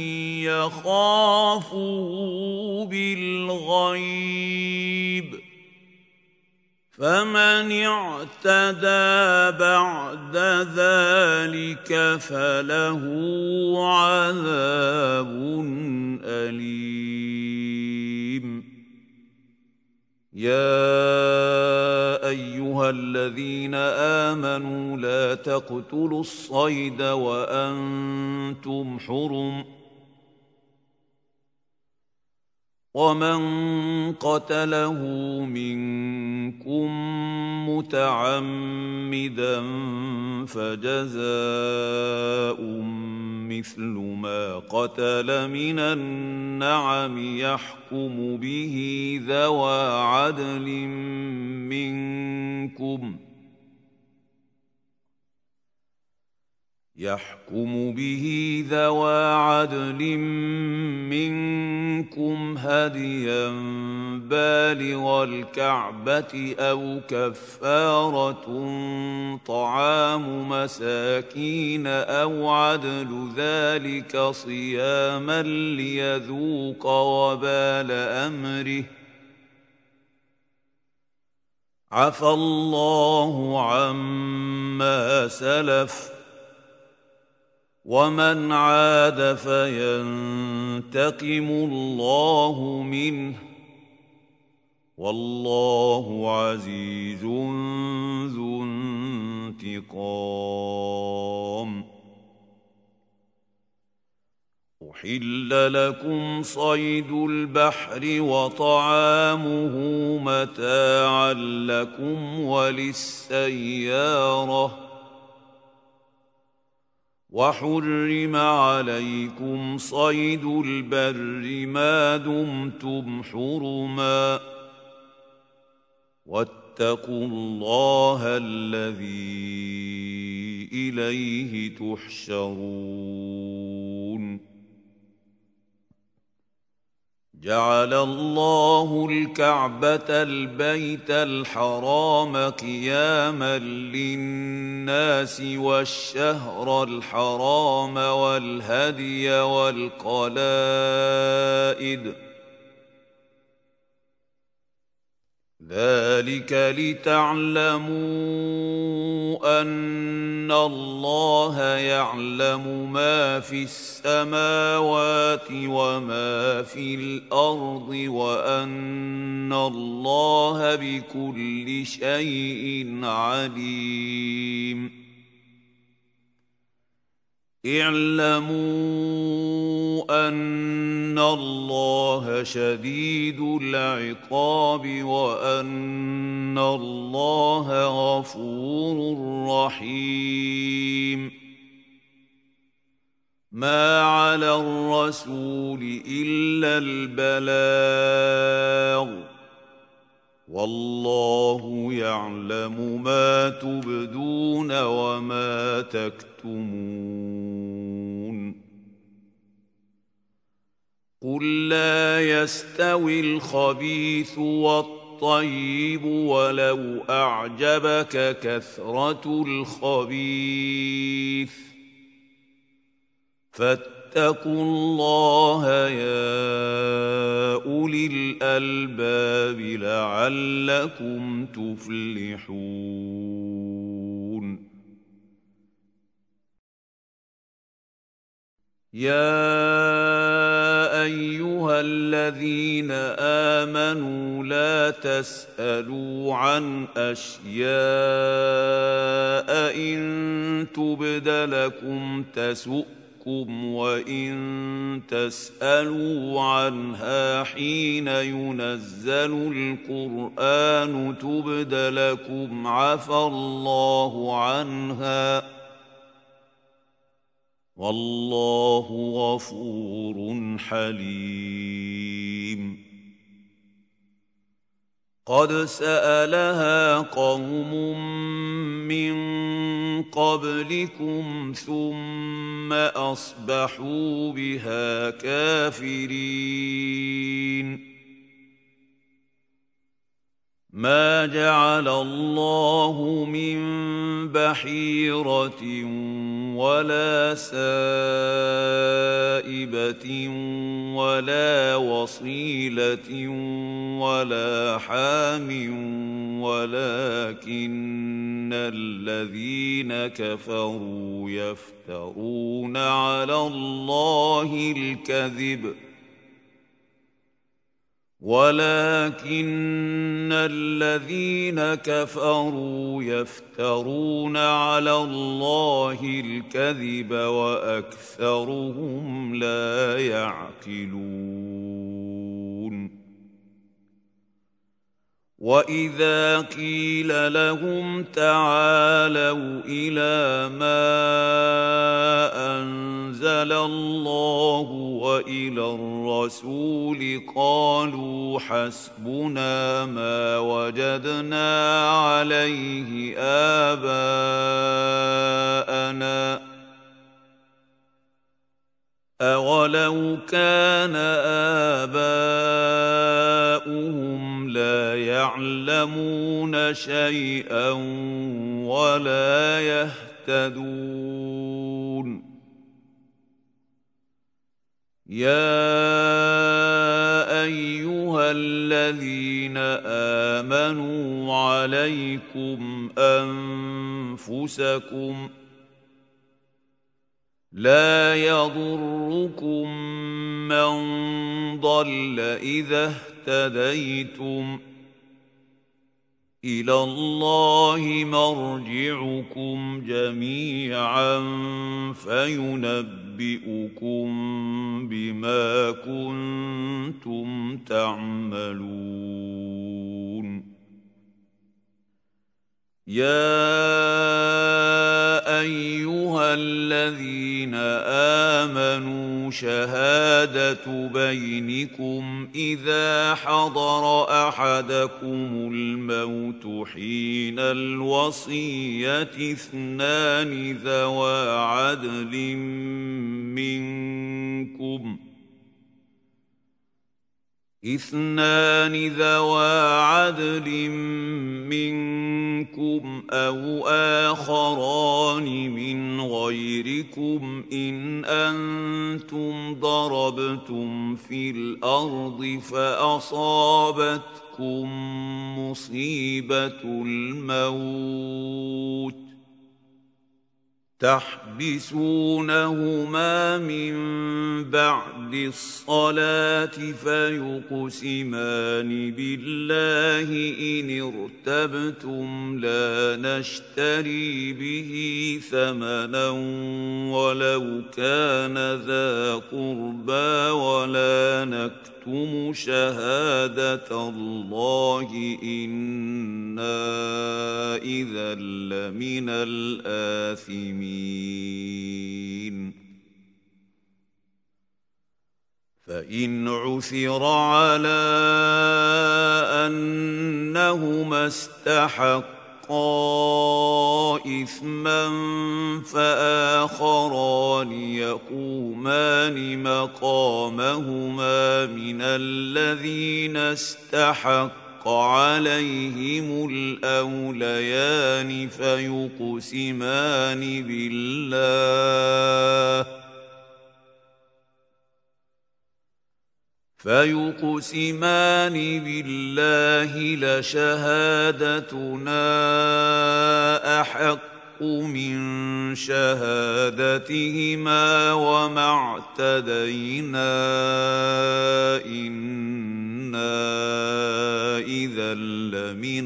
يخافه بالغيب فمن اعتدى بعد ذلك فله عذاب أليم. يا أيها الذين آمنوا لا تقتلوا الصيد وأنتم حرم ومن قتله منكم متعمدا فجزاء مثل ما قتل من النعم يحكم به ذوى عدل منكم يحكم به ذوى عدل منكم هديا بالغ الكعبة أو كفارة طعام مساكين أو عدل ذلك صياما ليذوق وبال أمره عفى الله عما سلف ومن عاد فينتقم الله منه والله عزيز ذو انتقام. أحل لكم صيد البحر وطعامه متاعا لكم وللسيارة وحرم عليكم صيد البر ما دمتم حرما واتقوا الله الذي إليه تحشرون. جعل الله الكعبة البيت الحرام قياما للناس والشهر الحرام والهدي والقلائد ذلك لتعلموا أن الله يعلم ما في السماوات وما في الأرض وأن الله بكل شيء عليم. اعلموا أن الله شديد العقاب وأن الله غفور رحيم. ما على الرسول إلا البلاغ والله يعلم ما تبدون وما تكتمون. قل لا يستوي الخبيث والطيب ولو أعجبك كثرة الخبيث فاتقوا الله يا أولي الألباب لعلكم تفلحون. يا أيها الذين آمنوا لا تسألوا عن أشياء إن تبد لكم تسؤكم وإن تسألوا عنها حين ينزل القرآن تبد لكم عفى الله عنها والله غفور حليم. قد سألها قوم من قبلكم ثم أصبحوا بها كافرين. ما جعل الله من بحيرة ولا سائبة ولا وصيلة ولا حام ولكن الذين كفروا يفترون على الله الكذب ولكن الذين كفروا يفترون على الله الكذب وأكثرهم لا يعقلون وإذا قيل لهم تعالوا إلى ما أنزل الله وإلى الرسول قالوا حسبنا ما وجدنا عليه آباءنا أولو كان آباؤهم لا يعلمون شيئا ولا يهتدون يا أيها الذين آمنوا عليكم أنفسكم لا يضركم من ضل إذا اهتديتم إلى الله مرجعكم جميعا فينبئكم بما كنتم تعملون يا أيها الذين آمنوا شهادة بينكم إذا حضر أحدكم الموت حين الوصية اثنان ذوى عدل منكم اثنان ذوى عدل منكم أو آخران من غيركم إن أنتم ضربتم في الأرض فأصابتكم مصيبة الموت تحبسونهما من بعد الصلاة فيقسمان بالله إن ارتبتم لا نشتري به ثمنا ولو كان ذا قربى ولا نكتم شهادة الله إنا إذا لمن الآثمين فإن عثر على أنهما استحقا إثما فآخران يقومان مقامهما من الذين استحق عليهم الأوليان فيقسمان بالله فيقسمان بالله لشهادتنا أحق من شهادتهما وما اعتدينا إنا إذا لمن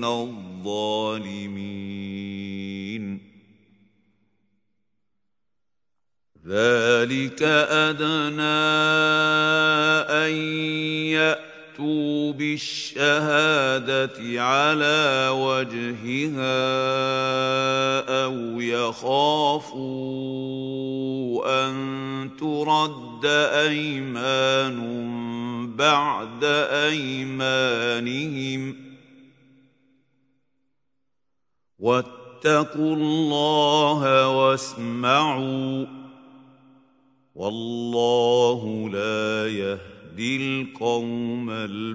الظالمين ذلك أدنى أن يأتوا بالشهادة على وجهها أو يخافوا أن ترد أيمان بعد أيمانهم واتقوا الله واسمعوا والله لا يهدي يهدي القوم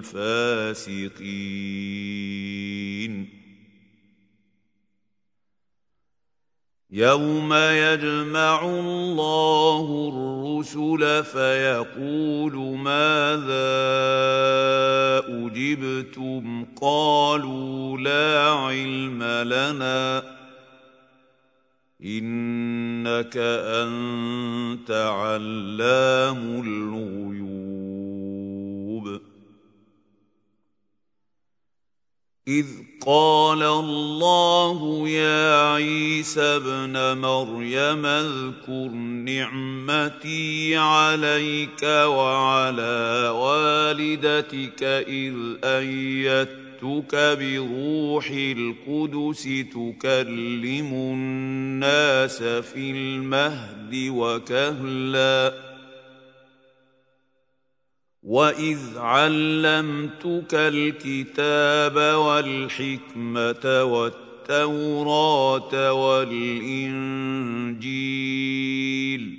الفاسقين يوم يجمع الله الرسل فيقول ماذا أجبتم قالوا لا علم لنا إنك أنت علام الغيوب إذ قال الله يا عيسى ابن مريم اذكر نعمتي عليك وعلى والدتك إذ أيدتك بروح القدس تكلم الناس في المهد وكهلاً وَإِذْ عَلَّمْتُكَ الْكِتَابَ وَالْحِكْمَةَ وَالتَّوْرَاةَ وَالْإِنْجِيلَ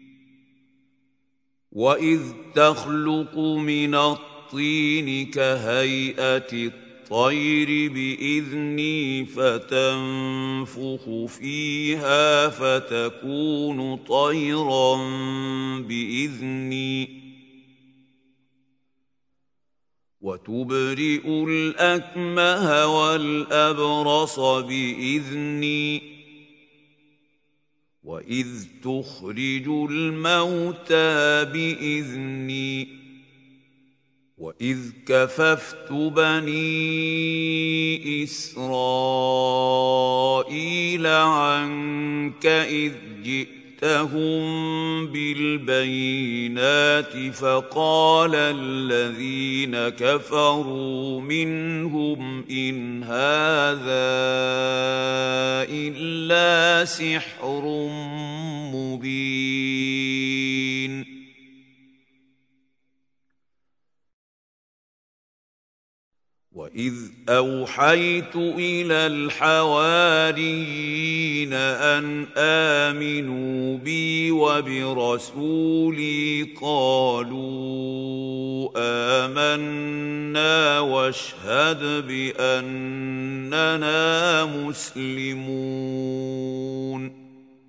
وَإِذْ تَخْلُقُ مِنَ الطِّينِ كَهَيْئَةِ الطَّيْرِ بِإِذْنِي فَتَنفُخُ فِيهَا فَتَكُونُ طَيْرًا بِإِذْنِي وتبرئ الأكمه والأبرص بإذني وإذ تخرج الموتى بإذني وإذ كففت بني إسرائيل عنك إذ جئت جئتهم بالبينات فقال الذين كفروا منهم إن هذا إلا سحر مبين وَإِذْ أَوْحَيْتُ إِلَى الْحَوَارِيِّينَ أَنْ آمِنُوا بِي وَبِرَسُولِي قَالُوا آمَنَّا وَاشْهَدْ بِأَنَّنَا مُسْلِمُونَ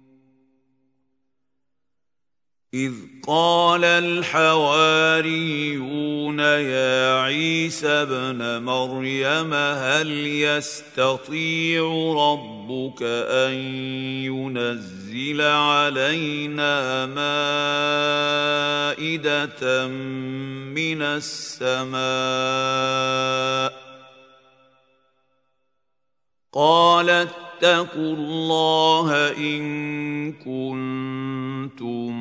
إذ قال الحواريون يا عيسى ابن مريم هل يستطيع ربك أن ينزل علينا مائدة من السماء قال اتقوا الله إن كنتم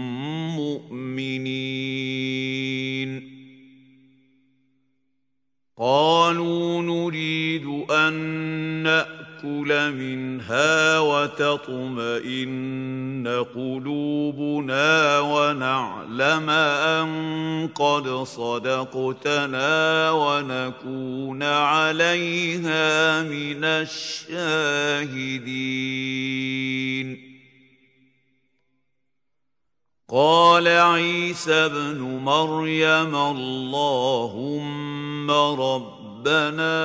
مؤمنين قالوا نريد أن نأكل منها وتطمئن قلوبنا ونعلم أن قد صدقتنا ونكون عليها من الشاهدين قال عيسى ابن مريم اللهم ربنا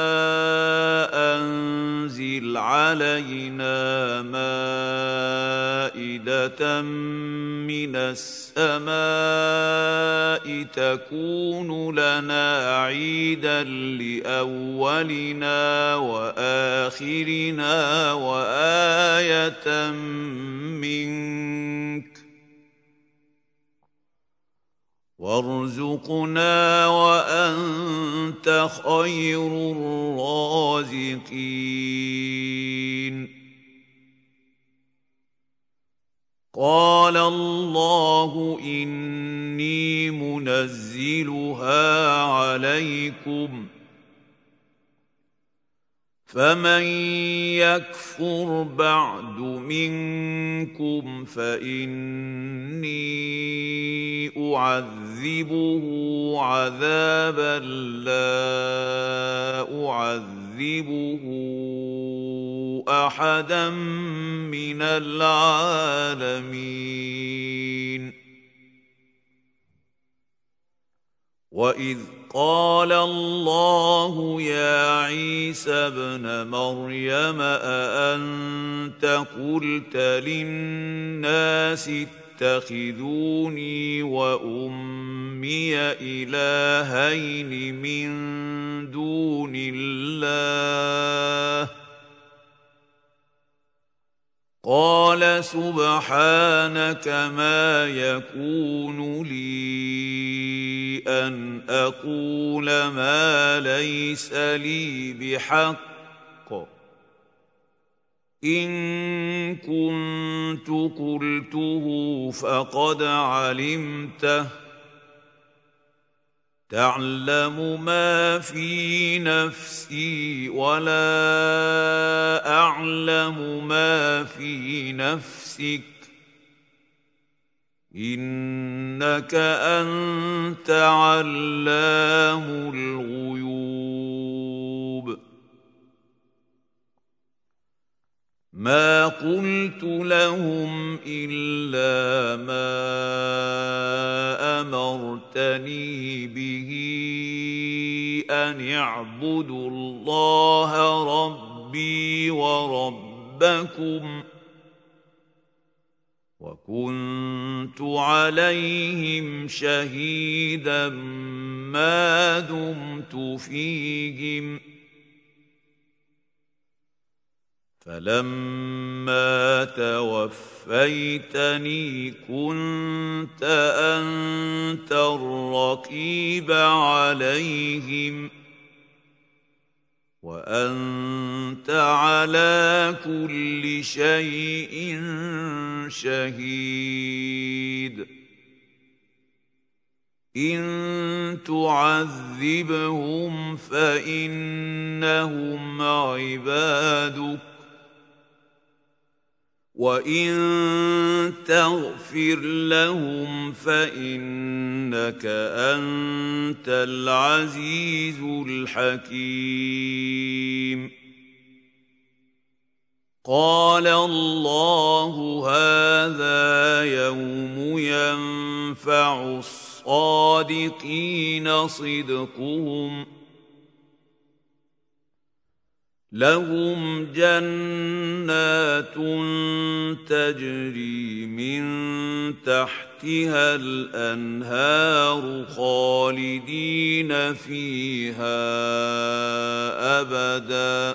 أنزل علينا مائدة من السماء تكون لنا عيدا لأولنا وآخرنا وآية منك وارزقنا وأنت خير الرازقين قال الله إني منزلها عليكم فمن يكفر بعد منكم فإني أعذبه عذابا لا أعذبه أحدا من العالمين وإذ قال الله يا عيسى ابن مريم أأنت قلت للناس اتخذوني وأمي إلهين من دون الله قال سبحانك ما يكون لي أن أقول ما ليس لي بحق إن كنت قلته فقد علمته تعلم ما في نفسي ولا أعلم ما في نفسك إنك أنت علام الغيوب ما قلت لهم إلا ما أمرتني به أن اعبدوا الله ربي وربكم وكنت عليهم شهيدا ما دمت فيهم فلما توفيتني كنت أنت الرقيب عليهم وأنت على كل شيء شهيد إن تعذبهم فإنهم عبادك وإن تغفر لهم فإنك أنت العزيز الحكيم قال الله هذا يوم ينفع الصادقين صدقهم لهم جنات تجري من تحتها الأنهار خالدين فيها أبدا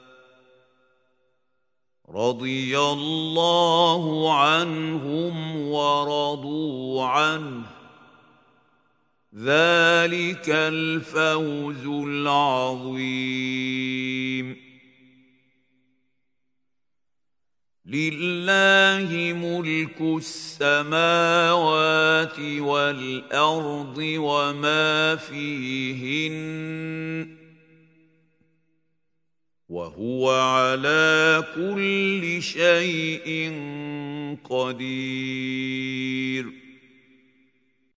رضي الله عنهم ورضوا عنه ذلك الفوز العظيم لله ملك السماوات والأرض وما فيهن وهو على كل شيء قدير